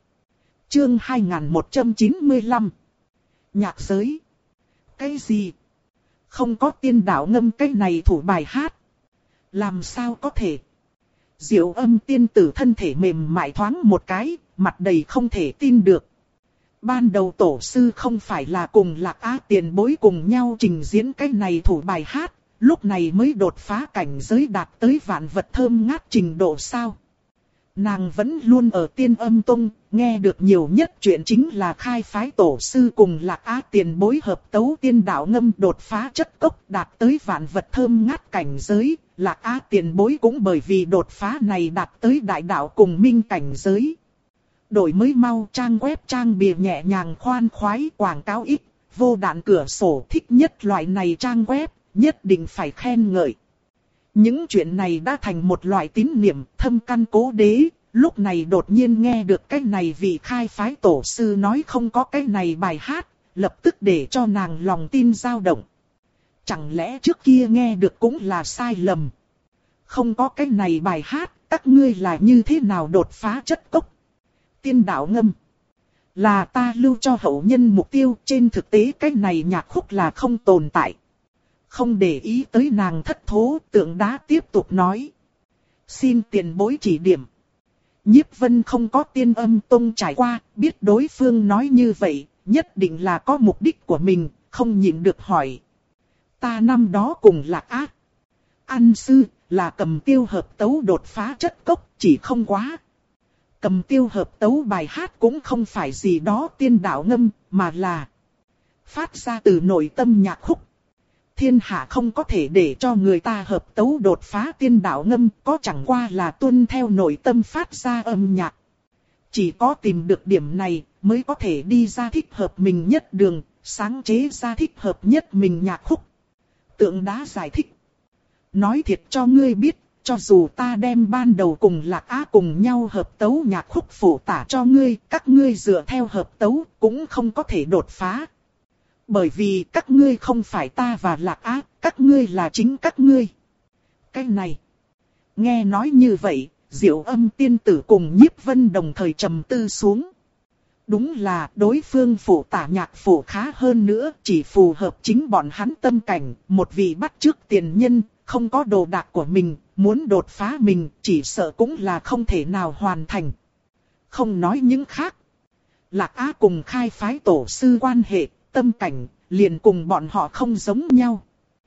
Chương hai nghìn một trăm chín mươi lăm. Nhạc giới. Cái gì? Không có tiên đạo ngâm cái này thủ bài hát. Làm sao có thể? Diệu Âm tiên tử thân thể mềm mại thoáng một cái, mặt đầy không thể tin được. Ban đầu tổ sư không phải là cùng Lạc Á tiền bối cùng nhau trình diễn cái này thủ bài hát, lúc này mới đột phá cảnh giới đạt tới vạn vật thơm ngát trình độ sao. Nàng vẫn luôn ở Tiên Âm Tông, nghe được nhiều nhất chuyện chính là khai phái tổ sư cùng Lạc Á tiền bối hợp tấu tiên đạo ngâm đột phá chất cốc đạt tới vạn vật thơm ngát cảnh giới. Lạc Á tiền bối cũng bởi vì đột phá này đạt tới đại đạo cùng minh cảnh giới. Đổi mới mau, trang web trang bìa nhẹ nhàng khoan khoái, quảng cáo ít, vô đạn cửa sổ, thích nhất loại này trang web, nhất định phải khen ngợi. Những chuyện này đã thành một loại tín niệm thâm căn cố đế, lúc này đột nhiên nghe được cái này vị khai phái tổ sư nói không có cái này bài hát, lập tức để cho nàng lòng tin dao động. Chẳng lẽ trước kia nghe được cũng là sai lầm? Không có cái này bài hát, các ngươi là như thế nào đột phá chất cốc? Tiên đạo ngâm là ta lưu cho hậu nhân mục tiêu, trên thực tế cái này nhạc khúc là không tồn tại. Không để ý tới nàng thất thố, Tượng Đá tiếp tục nói. Xin tiền bối chỉ điểm. Nhiếp Vân không có Tiên Âm Tông trải qua, biết đối phương nói như vậy, nhất định là có mục đích của mình, không nhịn được hỏi. Ta năm đó cùng Lạc Á Ăn sư, là cầm tiêu hợp tấu đột phá chất cốc, chỉ không quá. Cầm tiêu hợp tấu bài hát cũng không phải gì đó tiên đạo ngâm, mà là phát ra từ nội tâm nhạc khúc. Thiên hạ không có thể để cho người ta hợp tấu đột phá tiên đạo ngâm, có chẳng qua là tuân theo nội tâm phát ra âm nhạc. Chỉ có tìm được điểm này, mới có thể đi ra thích hợp mình nhất đường, sáng chế ra thích hợp nhất mình nhạc khúc. Tượng Đá giải thích. Nói thiệt cho ngươi biết, cho dù ta đem ban đầu cùng Lạc Á cùng nhau hợp tấu nhạc khúc phổ tả cho ngươi, các ngươi dựa theo hợp tấu cũng không có thể đột phá. Bởi vì các ngươi không phải ta và Lạc Á, các ngươi là chính các ngươi. Cái này, nghe nói như vậy, Diệu Âm tiên tử cùng Nhiếp Vân đồng thời trầm tư xuống. Đúng là đối phương phổ tả nhạc phổ khá hơn nữa, chỉ phù hợp chính bọn hắn tâm cảnh, một vị bắt chước tiền nhân, không có đồ đạc của mình, muốn đột phá mình, chỉ sợ cũng là không thể nào hoàn thành. Không nói những khác. Lạc Á cùng khai phái tổ sư quan hệ, tâm cảnh, liền cùng bọn họ không giống nhau.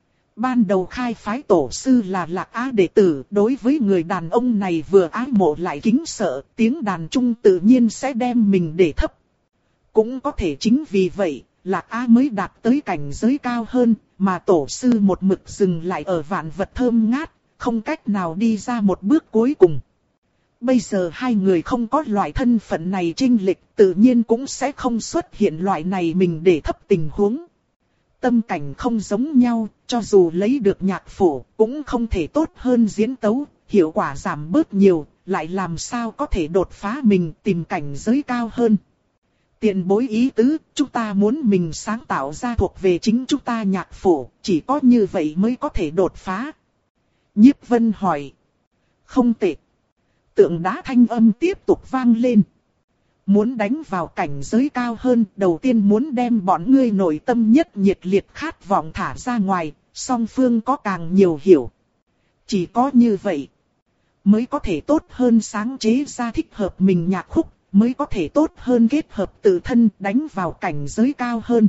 Ban đầu khai phái tổ sư là Lạc Á đệ tử, đối với người đàn ông này vừa ái mộ lại kính sợ, tiếng đàn trung tự nhiên sẽ đem mình để thấp. Cũng có thể chính vì vậy, Lạc Á mới đạt tới cảnh giới cao hơn, mà tổ sư một mực dừng lại ở vạn vật thơm ngát, không cách nào đi ra một bước cuối cùng. Bây giờ hai người không có loại thân phận này chênh lệch, tự nhiên cũng sẽ không xuất hiện loại này mình để thấp tình huống. Tâm cảnh không giống nhau, cho dù lấy được nhạc phổ, cũng không thể tốt hơn diễn tấu, hiệu quả giảm bớt nhiều, lại làm sao có thể đột phá mình tìm cảnh giới cao hơn. Tiền bối ý tứ, chúng ta muốn mình sáng tạo ra thuộc về chính chúng ta nhạc phổ, chỉ có như vậy mới có thể đột phá. Nhiếp Vân hỏi. Không tệ. Tượng Đá thanh âm tiếp tục vang lên. Muốn đánh vào cảnh giới cao hơn, đầu tiên muốn đem bọn ngươi nội tâm nhất nhiệt liệt khát vọng thả ra ngoài, song phương có càng nhiều hiểu. Chỉ có như vậy, mới có thể tốt hơn sáng chế ra thích hợp mình nhạc khúc, mới có thể tốt hơn kết hợp tự thân đánh vào cảnh giới cao hơn.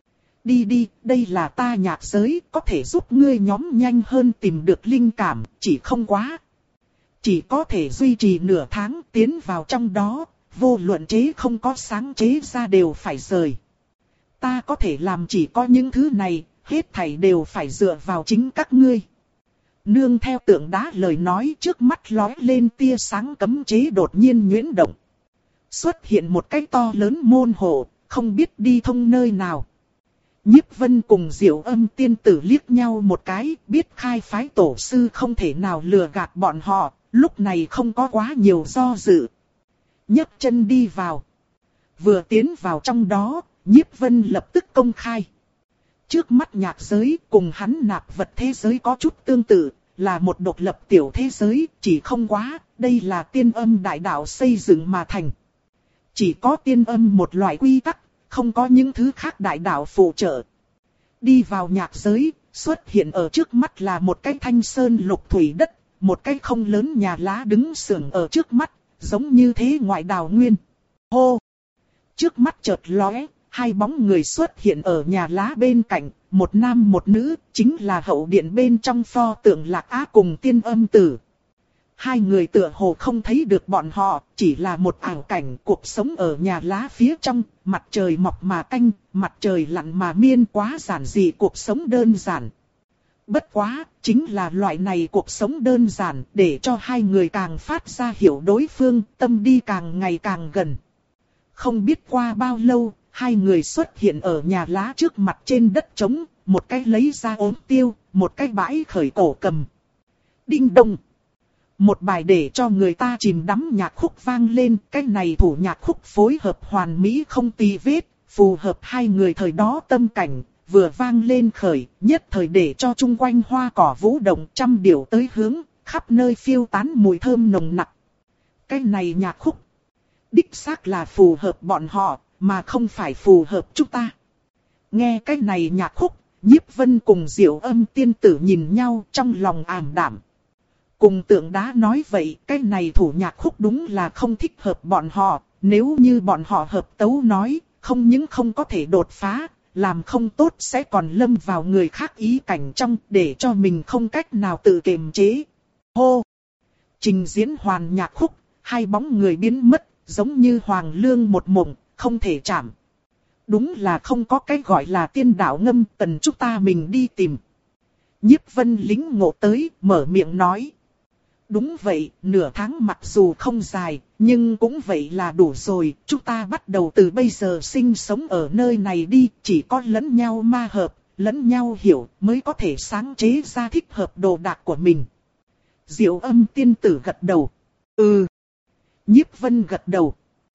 Đi đi, đây là ta nhạc giới, có thể giúp ngươi nhóm nhanh hơn tìm được linh cảm, chỉ không quá. Chỉ có thể duy trì nửa tháng tiến vào trong đó, vô luận chế không có sáng chế ra đều phải rời. Ta có thể làm chỉ có những thứ này, hết thảy đều phải dựa vào chính các ngươi. Nương theo Tượng Đá lời nói, trước mắt lóe lên tia sáng cấm chế đột nhiên nhuyễn động. Xuất hiện một cái to lớn môn hộ, không biết đi thông nơi nào. Nhiếp Vân cùng Diệu Âm tiên tử liếc nhau một cái, biết khai phái tổ sư không thể nào lừa gạt bọn họ, lúc này không có quá nhiều do dự. Nhấc chân đi vào. Vừa tiến vào trong đó, Nhiếp Vân lập tức công khai. Trước mắt nhạc giới cùng hắn nạp vật thế giới có chút tương tự, là một độc lập tiểu thế giới, chỉ không quá, đây là tiên âm đại đạo xây dựng mà thành. Chỉ có tiên âm một loại quy tắc, không có những thứ khác đại đạo phụ trợ. Đi vào nhạc giới, xuất hiện ở trước mắt là một cái thanh sơn lục thủy đất, một cái không lớn nhà lá đứng sưởng ở trước mắt, giống như thế ngoại đào nguyên. Hô! Trước mắt chợt lóe, hai bóng người xuất hiện ở nhà lá bên cạnh, một nam một nữ, chính là hậu điện bên trong pho tượng Lạc Á cùng Tiên Âm Tử. Hai người tựa hồ không thấy được bọn họ, chỉ là một ảo cảnh cuộc sống ở nhà lá phía trong, mặt trời mọc mà canh, mặt trời lặn mà miên, quá giản dị, cuộc sống đơn giản. Bất quá, chính là loại này cuộc sống đơn giản để cho hai người càng phát ra hiểu đối phương, tâm đi càng ngày càng gần. Không biết qua bao lâu, hai người xuất hiện ở nhà lá trước mặt trên đất trống, một cái lấy ra ốm tiêu, một cái bãi khởi cổ cầm. Đinh đông! Một bài để cho người ta chìm đắm nhạc khúc vang lên, cái này thủ nhạc khúc phối hợp hoàn mỹ không tì vết, phù hợp hai người thời đó tâm cảnh, vừa vang lên khởi, nhất thời để cho chung quanh hoa cỏ vũ động trăm điệu tới hướng, khắp nơi phiêu tán mùi thơm nồng nặc. Cái này nhạc khúc, đích xác là phù hợp bọn họ, mà không phải phù hợp chúng ta. Nghe cái này nhạc khúc, Nhiếp Vân cùng Diệu Âm tiên tử nhìn nhau trong lòng ảm đạm. Cùng Tượng Đá nói vậy, cái này thủ nhạc khúc đúng là không thích hợp bọn họ, nếu như bọn họ hợp tấu nói, không những không có thể đột phá, làm không tốt sẽ còn lâm vào người khác ý cảnh trong, để cho mình không cách nào tự kiềm chế. Hô! Trình diễn hoàn nhạc khúc, hai bóng người biến mất, giống như hoàng lương một mộng, không thể chạm. Đúng là không có cái gọi là tiên đạo ngâm, tần chúng ta mình đi tìm. Nhiếp Vân lính ngộ tới, mở miệng nói. Đúng vậy, nửa tháng mặc dù không dài, nhưng cũng vậy là đủ rồi, chúng ta bắt đầu từ bây giờ sinh sống ở nơi này đi, chỉ có lẫn nhau ma hợp, lẫn nhau hiểu, mới có thể sáng chế ra thích hợp đồ đạc của mình. Diệu Âm tiên tử gật đầu. Ừ. Nhiếp Vân gật đầu.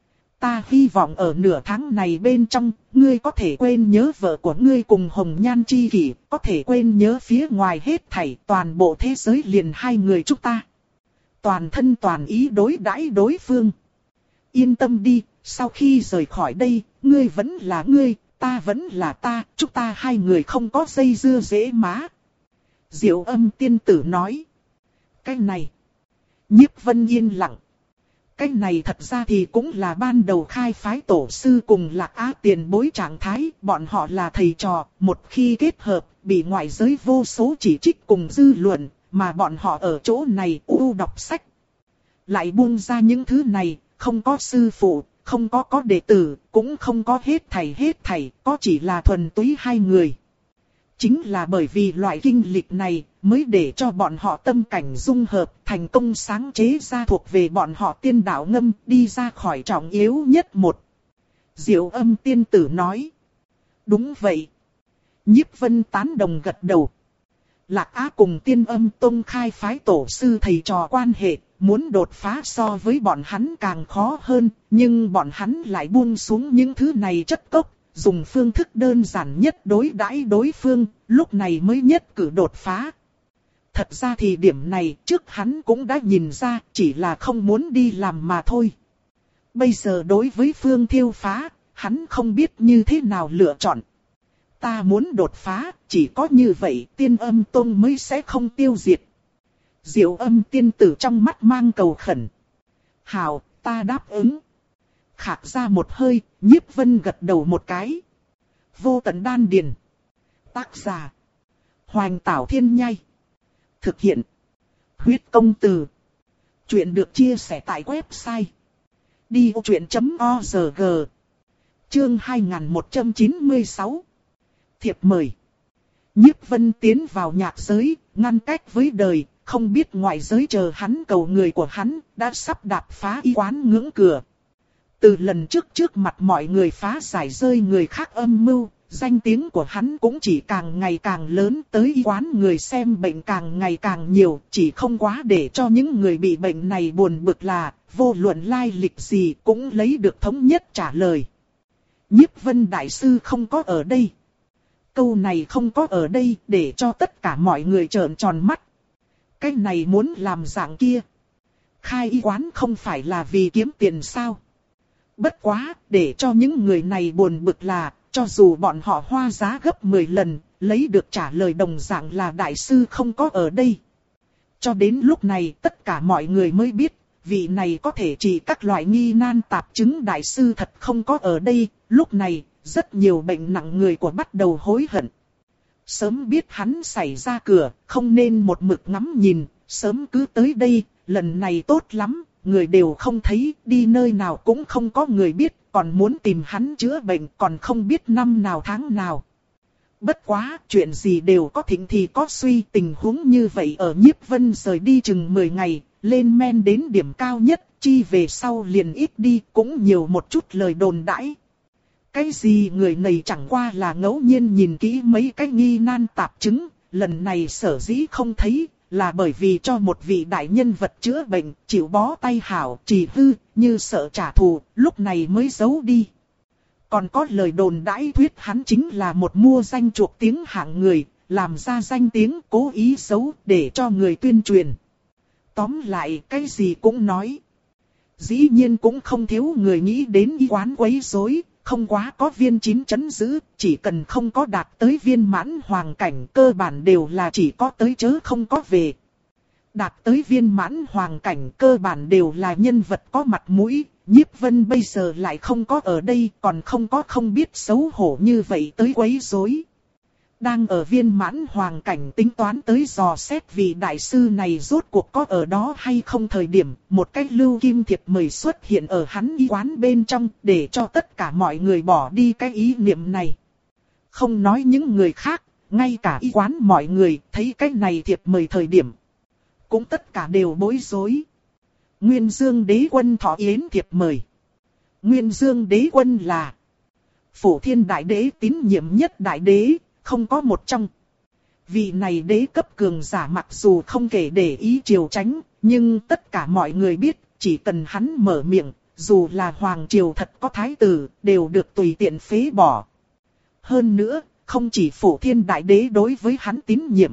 Ta hy vọng ở nửa tháng này bên trong, ngươi có thể quên nhớ vợ của ngươi cùng hồng nhan chi kỷ, có thể quên nhớ phía ngoài hết thảy, toàn bộ thế giới liền hai người chúng ta. Toàn thân toàn ý đối đãi đối phương. Yên tâm đi, sau khi rời khỏi đây, ngươi vẫn là ngươi, ta vẫn là ta, chúng ta hai người không có dây dưa dễ má. Diệu Âm tiên tử nói. Cái này. Nhiếp Vân yên lặng. Cái này thật ra thì cũng là ban đầu khai phái tổ sư cùng Lạc Á tiền bối trạng thái, bọn họ là thầy trò, một khi kết hợp, bị ngoại giới vô số chỉ trích cùng dư luận, mà bọn họ ở chỗ này u đọc sách. Lại buông ra những thứ này, không có sư phụ, không có có đệ tử, cũng không có hết thầy hết thầy, có chỉ là thuần túy hai người. Chính là bởi vì loại kinh lịch này, mới để cho bọn họ tâm cảnh dung hợp, thành công sáng chế ra thuộc về bọn họ tiên đạo ngâm, đi ra khỏi trọng yếu nhất một. Diệu Âm tiên tử nói. Đúng vậy. Nhiếp Vân tán đồng gật đầu. Lạc Á cùng Tiên Âm tông khai phái tổ sư thầy trò quan hệ, muốn đột phá so với bọn hắn càng khó hơn, nhưng bọn hắn lại buông xuống những thứ này chất cốc, dùng phương thức đơn giản nhất đối đãi đối phương, lúc này mới nhất cử đột phá. Thật ra thì điểm này trước hắn cũng đã nhìn ra, chỉ là không muốn đi làm mà thôi. Bây giờ đối với phương thiêu phá, hắn không biết như thế nào lựa chọn. Ta muốn đột phá, chỉ có như vậy Tiên Âm tông mới sẽ không tiêu diệt. Diệu Âm tiên tử trong mắt mang cầu khẩn. Hảo, ta đáp ứng. Khạc ra một hơi, Nhiếp Vân gật đầu một cái. Vô tận đan điền. Tác giả. Hoành Tảo Thiên Nhai. Thực hiện. Huyết công từ. Chuyện được chia sẻ tại website. đi ô chuyện chấm o rờ giê. Chương hai nghìn một trăm chín mươi sáu. Thiệp mời. Nhiếp Vân tiến vào nhạc giới, ngăn cách với đời, không biết ngoại giới chờ hắn cầu người của hắn, đã sắp đạp phá y quán ngưỡng cửa. Từ lần trước trước mặt mọi người phá giải rơi người khác âm mưu, danh tiếng của hắn cũng chỉ càng ngày càng lớn, tới y quán người xem bệnh càng ngày càng nhiều, chỉ không quá để cho những người bị bệnh này buồn bực là, vô luận lai lịch gì cũng lấy được thống nhất trả lời. Nhiếp Vân đại sư không có ở đây. Câu này không có ở đây để cho tất cả mọi người trợn tròn mắt. Cái này muốn làm dạng kia. Khai y quán không phải là vì kiếm tiền sao? Bất quá, để cho những người này buồn bực là, cho dù bọn họ hoa giá gấp mười lần, lấy được trả lời đồng dạng là đại sư không có ở đây. Cho đến lúc này tất cả mọi người mới biết, vị này có thể trị các loại nghi nan tạp chứng đại sư thật không có ở đây. Lúc này, rất nhiều bệnh nặng người của bắt đầu hối hận. Sớm biết hắn xảy ra cửa, không nên một mực ngắm nhìn, sớm cứ tới đây, lần này tốt lắm, người đều không thấy, đi nơi nào cũng không có người biết, còn muốn tìm hắn chữa bệnh còn không biết năm nào tháng nào. Bất quá, chuyện gì đều có thịnh thì có suy, tình huống như vậy ở Nhiếp Vân rời đi chừng mười ngày, lên men đến điểm cao nhất, chi về sau liền ít đi, cũng nhiều một chút lời đồn đãi. Cái gì người này chẳng qua là ngẫu nhiên nhìn kỹ mấy cái nghi nan tạp chứng, lần này sở dĩ không thấy, là bởi vì cho một vị đại nhân vật chữa bệnh, chịu bó tay hảo, trì hư, như sợ trả thù, lúc này mới giấu đi. Còn có lời đồn đãi thuyết hắn chính là một mua danh chuộc tiếng hạng người, làm ra danh tiếng cố ý giấu để cho người tuyên truyền. Tóm lại cái gì cũng nói. Dĩ nhiên cũng không thiếu người nghĩ đến y quán quấy rối, không quá có viên chín chấn giữ, chỉ cần không có đạt tới viên mãn hoàng cảnh cơ bản đều là chỉ có tới chớ không có về. Đạt tới viên mãn hoàng cảnh cơ bản đều là nhân vật có mặt mũi, Nhiếp Vân bây giờ lại không có ở đây, còn không có không biết xấu hổ như vậy tới quấy rối. Đang ở viên mãn hoàng cảnh tính toán tới dò xét vị đại sư này rốt cuộc có ở đó hay không thời điểm, một cái lưu kim thiệp mời xuất hiện ở hắn y quán bên trong, để cho tất cả mọi người bỏ đi cái ý niệm này. Không nói những người khác, ngay cả y quán mọi người thấy cái này thiệp mời thời điểm, cũng tất cả đều bối rối. Nguyên Dương Đế Quân thọ yến thiệp mời. Nguyên Dương Đế Quân là Phổ Thiên Đại Đế tín nhiệm nhất đại đế, không có một trong. Vị này đế cấp cường giả mặc dù không kể để ý triều chánh, nhưng tất cả mọi người biết, chỉ cần hắn mở miệng, dù là hoàng triều thật có thái tử, đều được tùy tiện phế bỏ. Hơn nữa, không chỉ Phổ Thiên Đại Đế đối với hắn tín nhiệm,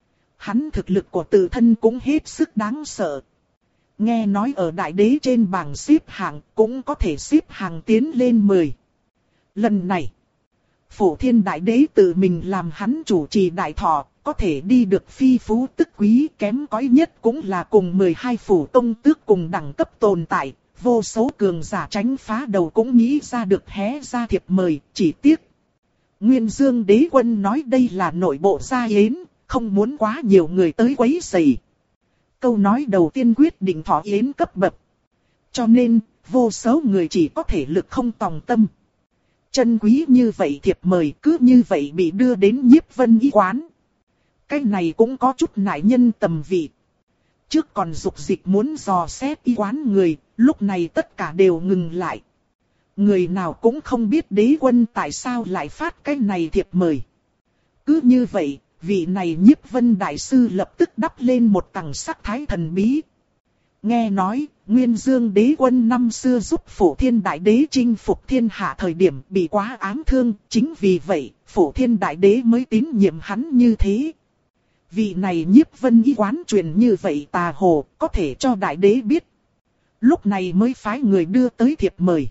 hắn thực lực của tự thân cũng hết sức đáng sợ. Nghe nói ở đại đế trên bảng xếp hạng cũng có thể xếp hàng tiến lên mười. Lần này, Phổ Thiên Đại Đế tự mình làm hắn chủ trì đại thọ, có thể đi được phi phú tức quý, kém cỏi nhất cũng là cùng mười hai phủ tông tước cùng đẳng cấp tồn tại, vô số cường giả tránh phá đầu cũng nghĩ ra được hé ra thiệp mời, chỉ tiếc. Nguyên Dương Đế Quân nói đây là nội bộ gia yến, không muốn quá nhiều người tới quấy rầy. Câu nói đầu tiên quyết định thọ yến cấp bậc. Cho nên, vô số người chỉ có thể lực không tòng tâm. Chân quý như vậy thiệp mời cứ như vậy bị đưa đến Nhiếp Vân y quán. Cái này cũng có chút nại nhân tầm vị. Trước còn dục dịch muốn dò xét y quán người, lúc này tất cả đều ngừng lại. Người nào cũng không biết đế quân tại sao lại phát cái này thiệp mời. Cứ như vậy, vị này Nhiếp Vân đại sư lập tức đắp lên một tầng sắc thái thần bí. Nghe nói, Nguyên Dương Đế Quân năm xưa giúp Phổ Thiên Đại Đế chinh phục thiên hạ thời điểm bị quá ám thương, chính vì vậy, Phổ Thiên Đại Đế mới tín nhiệm hắn như thế. Vị này Nhiếp Vân y quán truyền như vậy tà hồ, có thể cho Đại Đế biết. Lúc này mới phái người đưa tới thiệp mời.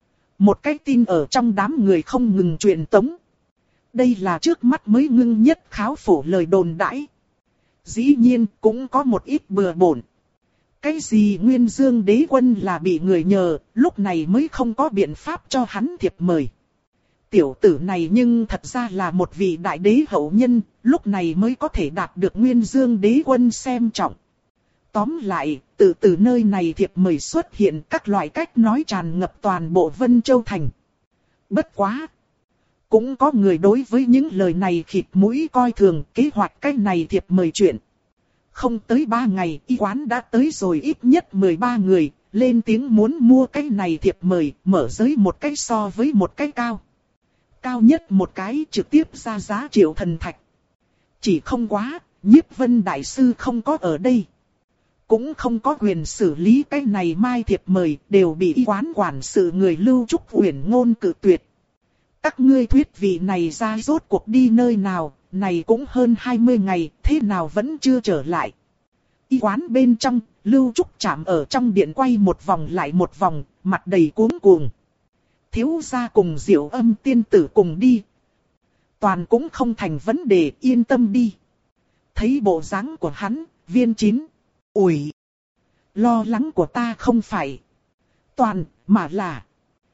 Một cái tin ở trong đám người không ngừng truyền tống. Đây là trước mắt mới ngưng nhất kháo phổ lời đồn đãi. Dĩ nhiên cũng có một ít bừa bộn. Cái gì Nguyên Dương Đế Quân là bị người nhờ, lúc này mới không có biện pháp cho hắn thiệp mời. Tiểu tử này nhưng thật ra là một vị đại đế hậu nhân, lúc này mới có thể đạt được Nguyên Dương Đế Quân xem trọng. Tóm lại, từ từ nơi này thiệp mời xuất hiện các loại cách nói tràn ngập toàn bộ Vân Châu Thành. Bất quá! Cũng có người đối với những lời này khịt mũi coi thường kế hoạch cách này thiệp mời chuyện. Không tới ba ngày, y quán đã tới rồi ít nhất mười ba người, lên tiếng muốn mua cái này thiệp mời, mở giới một cái so với một cái cao. Cao nhất một cái trực tiếp ra giá triệu thần thạch. Chỉ không quá, Nhiếp Vân đại sư không có ở đây. Cũng không có quyền xử lý cái này mai thiệp mời, đều bị y quán quản sự người Lưu Trúc Uyển ngôn cự tuyệt. Các ngươi thuyết vị này ra rốt cuộc đi nơi nào, này cũng hơn hai mươi ngày, thế nào vẫn chưa trở lại. Y quán bên trong, Lưu Trúc chạm ở trong điện quay một vòng lại một vòng, mặt đầy cuống cuồng. Thiếu gia cùng Diệu Âm tiên tử cùng đi. Toàn cũng không thành vấn đề, yên tâm đi. Thấy bộ dáng của hắn, Viên Chín. Ủi! Lo lắng của ta không phải toàn, mà là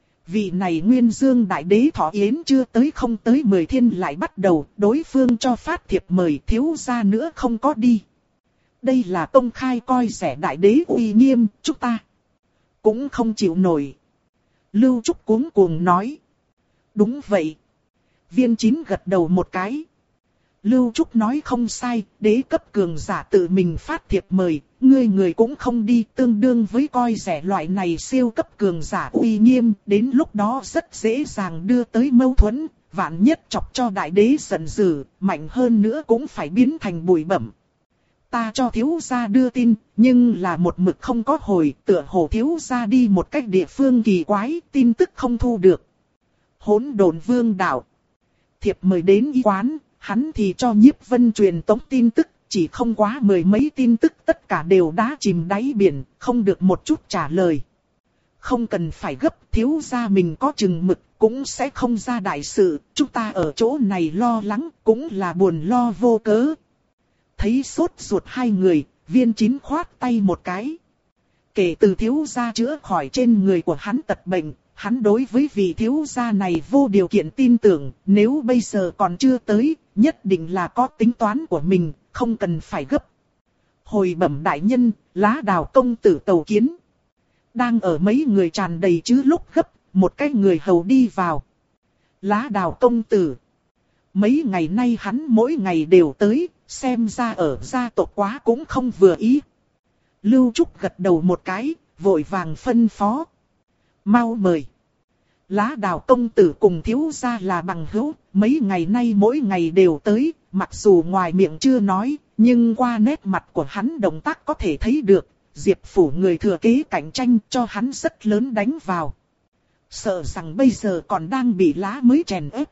vị này Nguyên Dương Đại Đế thọ yến chưa tới không tới mười thiên lại bắt đầu, đối phương cho phát thiệp mời, thiếu gia nữa không có đi. Đây là công khai coi rẻ Đại Đế uy nghiêm, chúng ta cũng không chịu nổi. Lưu Trúc cuống cuồng nói. Đúng vậy. Viên Chín gật đầu một cái. Lưu Trúc nói không sai, đế cấp cường giả tự mình phát thiệp mời, ngươi người cũng không đi, tương đương với coi rẻ loại này siêu cấp cường giả uy nghiêm, đến lúc đó rất dễ dàng đưa tới mâu thuẫn, vạn nhất chọc cho đại đế giận dữ, mạnh hơn nữa cũng phải biến thành bụi bẩm. Ta cho thiếu gia đưa tin, nhưng là một mực không có hồi, tựa hồ thiếu gia đi một cách địa phương kỳ quái, tin tức không thu được. Hỗn độn vương đạo. Thiệp mời đến y quán. Hắn thì cho Nhiếp Vân truyền tống tin tức, chỉ không quá mười mấy tin tức tất cả đều đã chìm đáy biển, không được một chút trả lời. Không cần phải gấp, thiếu gia mình có chừng mực, cũng sẽ không ra đại sự, chúng ta ở chỗ này lo lắng, cũng là buồn lo vô cớ. Thấy sốt ruột hai người, Viên Chín khoát tay một cái. Kể từ thiếu gia chữa khỏi trên người của hắn tật bệnh, hắn đối với vị thiếu gia này vô điều kiện tin tưởng, nếu bây giờ còn chưa tới, nhất định là có tính toán của mình, không cần phải gấp. Hồi bẩm đại nhân, Lá Đào công tử tcầu kiến. Đang ở mấy người tràn đầy chứ lúc gấp, một cái người hầu đi vào. Lá Đào công tử. Mấy ngày nay hắn mỗi ngày đều tới, xem ra ở gia tộc quá cũng không vừa ý. Lưu Trúc gật đầu một cái, vội vàng phân phó. Mau mời. Lá Đào công tử cùng thiếu gia là bằng hữu, mấy ngày nay mỗi ngày đều tới, mặc dù ngoài miệng chưa nói, nhưng qua nét mặt của hắn động tác có thể thấy được, Diệp phủ người thừa kế cạnh tranh cho hắn rất lớn đánh vào. Sợ rằng bây giờ còn đang bị lá mới chèn ép.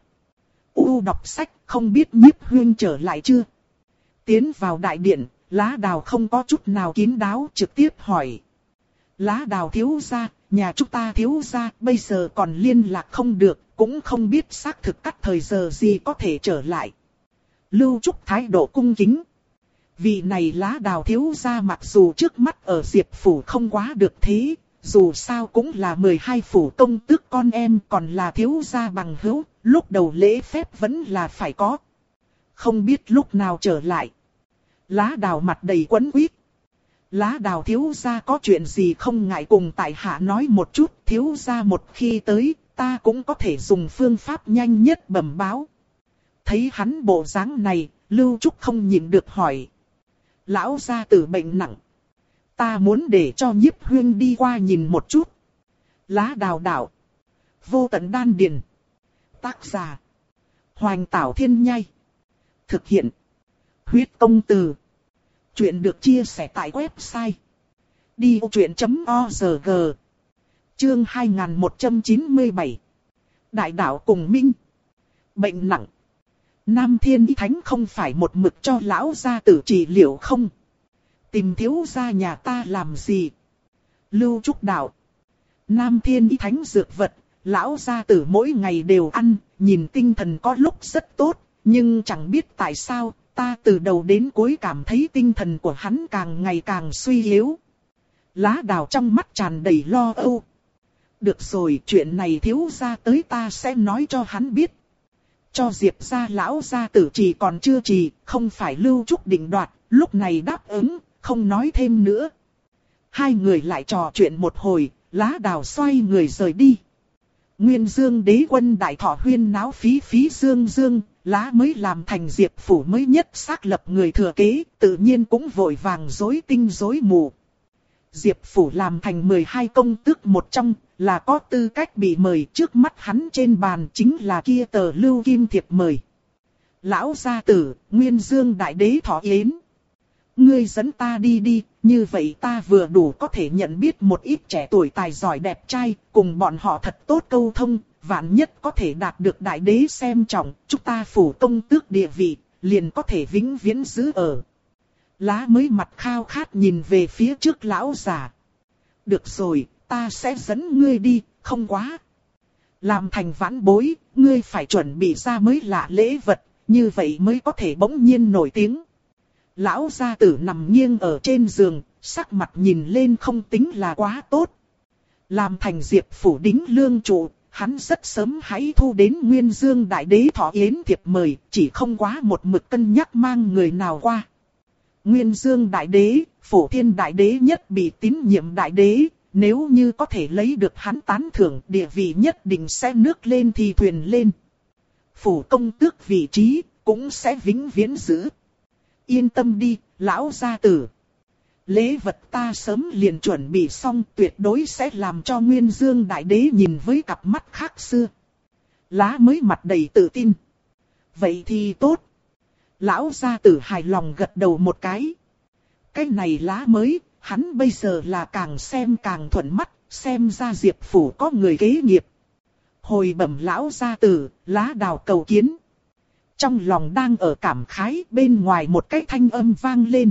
U đọc sách, không biết Nhiếp Huyên trở lại chưa? Tiến vào đại điện, Lá Đào không có chút nào kín đáo trực tiếp hỏi. Lá Đào thiếu gia, nhà chúng ta thiếu gia bây giờ còn liên lạc không được, cũng không biết xác thực cắt thời giờ gì có thể trở lại. Lưu Trúc thái độ cung kính. Vị này Lá Đào thiếu gia mặc dù trước mắt ở Diệp phủ không quá được thế, dù sao cũng là mười hai phủ công tước con em, còn là thiếu gia bằng hữu, lúc đầu lễ phép vẫn là phải có. Không biết lúc nào trở lại. Lá Đào mặt đầy quấn quýt. Lá Đào thiếu gia có chuyện gì không ngại cùng tại hạ nói một chút, thiếu gia một khi tới, ta cũng có thể dùng phương pháp nhanh nhất bẩm báo. Thấy hắn bộ dáng này, Lưu Trúc không nhịn được hỏi. Lão gia tử bệnh nặng. Ta muốn để cho Nhiếp Huyên đi qua nhìn một chút. Lá Đào đạo. Vô tận đan điền. Tác giả. Hoành Tảo Thiên Nhai. Thực hiện. Huyết Công Từ. Chuyện được chia sẻ tại website đi ô chuyện chấm org. Chương hai nghìn một trăm chín mươi bảy. Đại đạo cùng minh. Bệnh nặng. Nam Thiên Y Thánh không phải một mực cho lão gia tử trị liệu không? Tìm thiếu gia nhà ta làm gì? Lưu Trúc đạo. Nam Thiên Y Thánh dược vật, lão gia tử mỗi ngày đều ăn, nhìn tinh thần có lúc rất tốt, nhưng chẳng biết tại sao, ta từ đầu đến cuối cảm thấy tinh thần của hắn càng ngày càng suy yếu. Lá Đào trong mắt tràn đầy lo âu. Được rồi, chuyện này thiếu gia tới ta sẽ nói cho hắn biết. Cho Diệp gia lão gia tử trì còn chưa trì, không phải Lưu Trúc định đoạt, lúc này đáp ứng, không nói thêm nữa. Hai người lại trò chuyện một hồi, Lá Đào xoay người rời đi. Nguyên Dương đế quân đại thọ huyên náo phí phí dương dương, Lá mới làm thành Diệp phủ mới nhất xác lập người thừa kế, tự nhiên cũng vội vàng rối tinh rối mù. Diệp phủ làm thành mười hai công tước một trong, là có tư cách bị mời, trước mắt hắn trên bàn chính là kia tờ lưu kim thiệp mời. Lão gia tử, Nguyên Dương đại đế thọ yến. Ngươi dẫn ta đi đi, như vậy ta vừa đủ có thể nhận biết một ít trẻ tuổi tài giỏi đẹp trai, cùng bọn họ thật tốt câu thông, vạn nhất có thể đạt được đại đế xem trọng, chúng ta phủ công tước địa vị, liền có thể vĩnh viễn giữ ở. Lá mới mặt khao khát nhìn về phía trước lão già. Được rồi, ta sẽ dẫn ngươi đi, không quá. Làm thành vãn bối, ngươi phải chuẩn bị ra mới lạ lễ vật, như vậy mới có thể bỗng nhiên nổi tiếng. Lão gia tử nằm nghiêng ở trên giường, sắc mặt nhìn lên không tính là quá tốt. Làm thành Diệp phủ đính lương trụ, hắn rất sớm hãy thu đến Nguyên Dương Đại Đế thọ yến thiệp mời, chỉ không quá một mực cân nhắc mang người nào qua. Nguyên Dương Đại Đế, Phổ Thiên Đại Đế nhất bị tín nhiệm Đại Đế, nếu như có thể lấy được hắn tán thưởng, địa vị nhất định sẽ nước lên thì thuyền lên. Phủ công tước vị trí, cũng sẽ vĩnh viễn giữ. Yên tâm đi, lão gia tử. Lễ vật ta sớm liền chuẩn bị xong, tuyệt đối sẽ làm cho Nguyên Dương Đại Đế nhìn với cặp mắt khác xưa. Lá mới mặt đầy tự tin. Vậy thì tốt. Lão gia tử hài lòng gật đầu một cái. Cái này lá mới, hắn bây giờ là càng xem càng thuận mắt, xem ra Diệp phủ có người kế nghiệp. Hồi bẩm lão gia tử, lá đào cầu kiến. Trong lòng đang ở cảm khái, bên ngoài một cái thanh âm vang lên.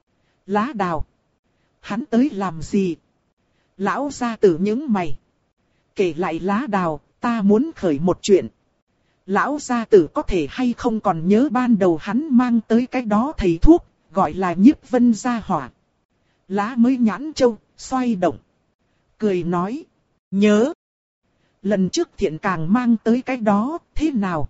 Lá đào. Hắn tới làm gì? Lão gia tử nhướng mày. Kể lại lá đào, ta muốn khởi một chuyện. Lão gia tử có thể hay không còn nhớ ban đầu hắn mang tới cái đó thầy thuốc, gọi là Nhiếp Vân gia hỏa. Lá mới nhãn châu, xoay động. Cười nói. Nhớ. Lần trước thiện càng mang tới cái đó, thế nào?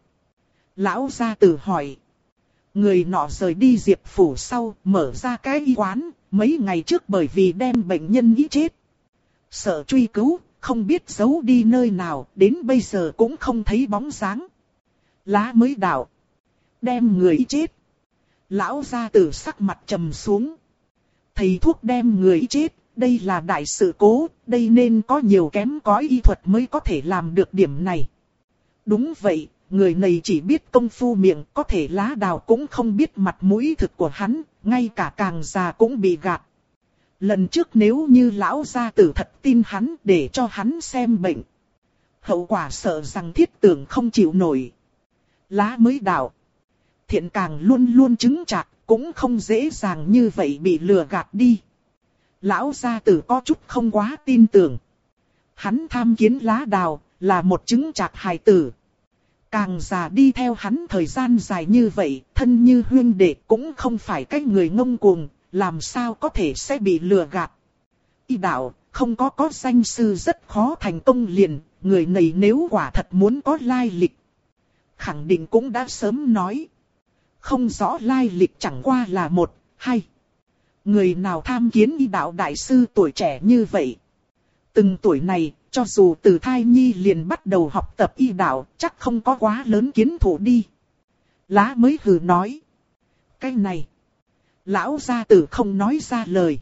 Lão gia tử hỏi. Người nọ rời đi Diệp phủ sau, mở ra cái y quán, mấy ngày trước bởi vì đem bệnh nhân ý chết. Sợ truy cứu, không biết giấu đi nơi nào, đến bây giờ cũng không thấy bóng dáng. Lá mới đạo. Đem người ý chết. Lão gia tử sắc mặt trầm xuống. Thầy thuốc đem người ý chết, đây là đại sự cố, đây nên có nhiều kém cỏi y thuật mới có thể làm được điểm này. Đúng vậy. Người này chỉ biết công phu miệng, có thể lá đào cũng không biết mặt mũi thực của hắn, ngay cả càng già cũng bị gạt. Lần trước nếu như lão gia tử thật tin hắn để cho hắn xem bệnh, hậu quả sợ rằng thiết tưởng không chịu nổi. Lá mới đạo. Thiện càng luôn luôn chứng chạc, cũng không dễ dàng như vậy bị lừa gạt đi. Lão gia tử có chút không quá tin tưởng. Hắn tham kiến lá đào, là một chứng chạc hài tử. Càng già đi theo hắn thời gian dài như vậy, thân như huynh đệ cũng không phải cái người ngông cuồng, làm sao có thể sẽ bị lừa gạt. Y đạo, không có có danh sư rất khó thành công liền, người này nếu quả thật muốn có lai lịch. Khẳng định cũng đã sớm nói. Không rõ lai lịch chẳng qua là một, hai. Người nào tham kiến y đạo đại sư tuổi trẻ như vậy. Từng tuổi này, cho dù từ thai nhi liền bắt đầu học tập y đạo, chắc không có quá lớn kiến thủ đi. Lá mới hừ nói. Cái này. Lão gia tử không nói ra lời.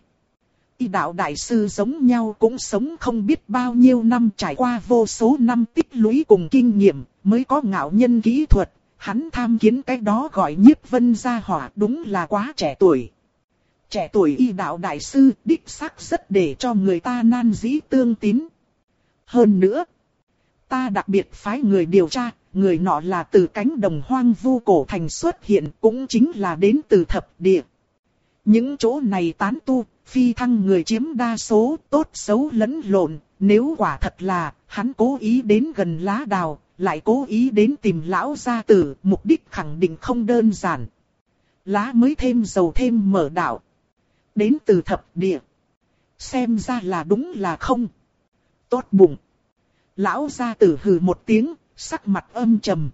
Y đạo đại sư giống nhau cũng sống không biết bao nhiêu năm, trải qua vô số năm tích lũy cùng kinh nghiệm, mới có ngạo nhân kỹ thuật. Hắn tham kiến cái đó gọi Nhiếp Vân gia hỏa, đúng là quá trẻ tuổi. Trẻ tuổi y đạo đại sư đích xác rất để cho người ta nan dĩ tương tín. Hơn nữa, ta đặc biệt phái người điều tra, người nọ là từ cánh đồng hoang vu cổ thành xuất hiện, cũng chính là đến từ thập địa. Những chỗ này tán tu, phi thăng người chiếm đa số, tốt xấu lẫn lộn, nếu quả thật là hắn cố ý đến gần lá đào, lại cố ý đến tìm lão gia tử, mục đích khẳng định không đơn giản. Lá mới thêm dầu thêm mở đạo. Đến từ thập địa. Xem ra là đúng là không. Tốt bụng. Lão gia tử hừ một tiếng, sắc mặt âm trầm.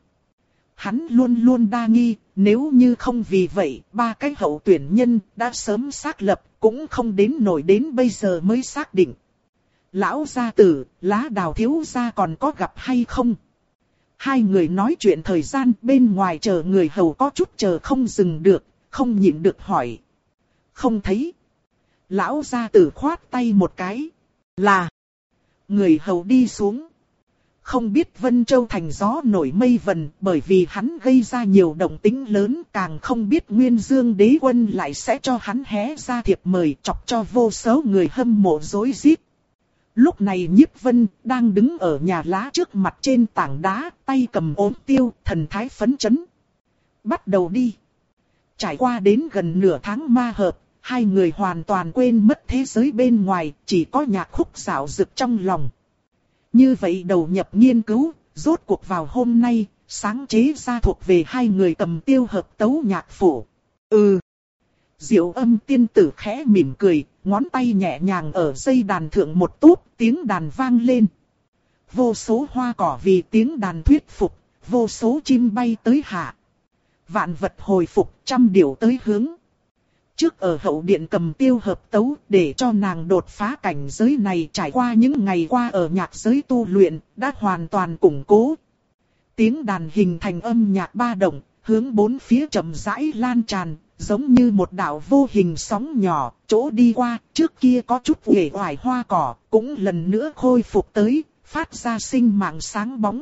Hắn luôn luôn đa nghi, nếu như không vì vậy, ba cái hậu tuyển nhân đã sớm xác lập, cũng không đến nổi đến bây giờ mới xác định. Lão gia tử, lá đào thiếu gia còn có gặp hay không? Hai người nói chuyện thời gian bên ngoài chờ người hầu có chút chờ không dừng được, không nhịn được hỏi. Không thấy. Lão gia tử khoát tay một cái. Là. Người hầu đi xuống. Không biết Vân Châu thành gió nổi mây vần, bởi vì hắn gây ra nhiều động tĩnh lớn, càng không biết Nguyên Dương đế quân lại sẽ cho hắn hé ra thiệp mời, chọc cho vô số người hâm mộ rối rít. Lúc này Nhiếp Vân đang đứng ở nhà lá trước mặt trên tảng đá, tay cầm ốm tiêu, thần thái phấn chấn. Bắt đầu đi. Trải qua đến gần nửa tháng ma hợp, hai người hoàn toàn quên mất thế giới bên ngoài, chỉ có nhạc khúc xảo rực trong lòng. Như vậy đầu nhập nghiên cứu, rốt cuộc vào hôm nay, sáng chế ra thuộc về hai người cầm tiêu hợp tấu nhạc phổ. Ừ. Diệu Âm tiên tử khẽ mỉm cười, ngón tay nhẹ nhàng ở dây đàn thượng một túp, tiếng đàn vang lên. Vô số hoa cỏ vì tiếng đàn thuyết phục, vô số chim bay tới hạ. Vạn vật hồi phục, trăm điểu tới hướng. Trước ở hậu điện cầm tiêu hợp tấu để cho nàng đột phá cảnh giới này, trải qua những ngày qua ở nhạc giới tu luyện, đã hoàn toàn củng cố. Tiếng đàn hình thành âm nhạc ba động, hướng bốn phía chậm rãi lan tràn, giống như một đạo vô hình sóng nhỏ, chỗ đi qua, trước kia có chút uể oải hoa cỏ, cũng lần nữa khôi phục tới, phát ra sinh mạng sáng bóng.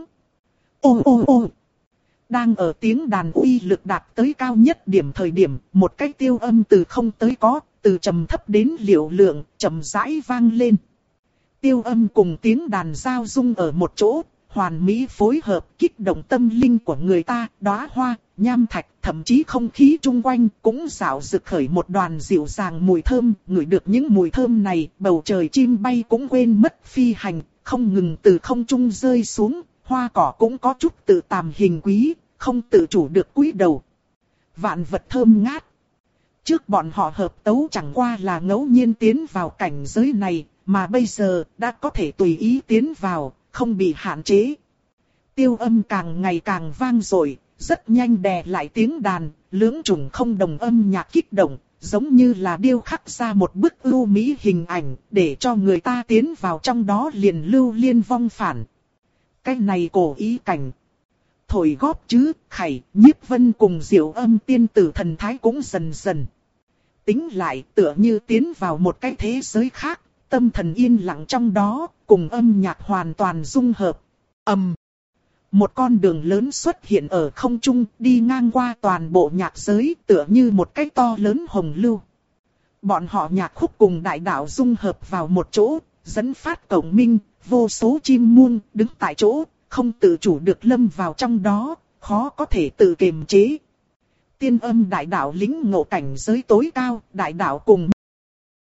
Ô ô ô! Đang ở tiếng đàn uy lực đạt tới cao nhất điểm thời điểm, một cái tiêu âm từ không tới có, từ trầm thấp đến liều lượng, chậm rãi vang lên. Tiêu âm cùng tiếng đàn giao dung ở một chỗ, hoàn mỹ phối hợp, kích động tâm linh của người ta, đóa hoa, nham thạch, thậm chí không khí chung quanh cũng rạo rực khởi một đoàn dịu dàng mùi thơm. Ngửi được những mùi thơm này, bầu trời chim bay cũng quên mất phi hành, không ngừng từ không trung rơi xuống, hoa cỏ cũng có chút tự tàm hình quý, không tự chủ được cúi đầu. Vạn vật thơm ngát. Trước bọn họ hợp tấu chẳng qua là ngẫu nhiên tiến vào cảnh giới này, mà bây giờ đã có thể tùy ý tiến vào, không bị hạn chế. Tiêu âm càng ngày càng vang dội, rất nhanh đè lại tiếng đàn, lưỡng chủng không đồng âm nhạc kích động, giống như là điêu khắc ra một bức ưu mỹ hình ảnh, để cho người ta tiến vào trong đó liền lưu liên vong phản. Cái này cổ ý cảnh. Thổi góp chứ, Khải, Nhiếp Vân cùng Diệu Âm tiên tử thần thái cũng dần dần tính lại, tựa như tiến vào một cái thế giới khác, tâm thần yên lặng trong đó, cùng âm nhạc hoàn toàn dung hợp. Ầm. Một con đường lớn xuất hiện ở không trung, đi ngang qua toàn bộ nhạc giới, tựa như một cái to lớn hồng lưu. Bọn họ nhạc khúc cùng đại đạo dung hợp vào một chỗ, dẫn phát cổng minh, vô số chim muông đứng tại chỗ, không tự chủ được lâm vào trong đó, khó có thể tự kiềm chế. Tiên âm đại đạo lĩnh ngộ cảnh giới tối cao, đại đạo cùng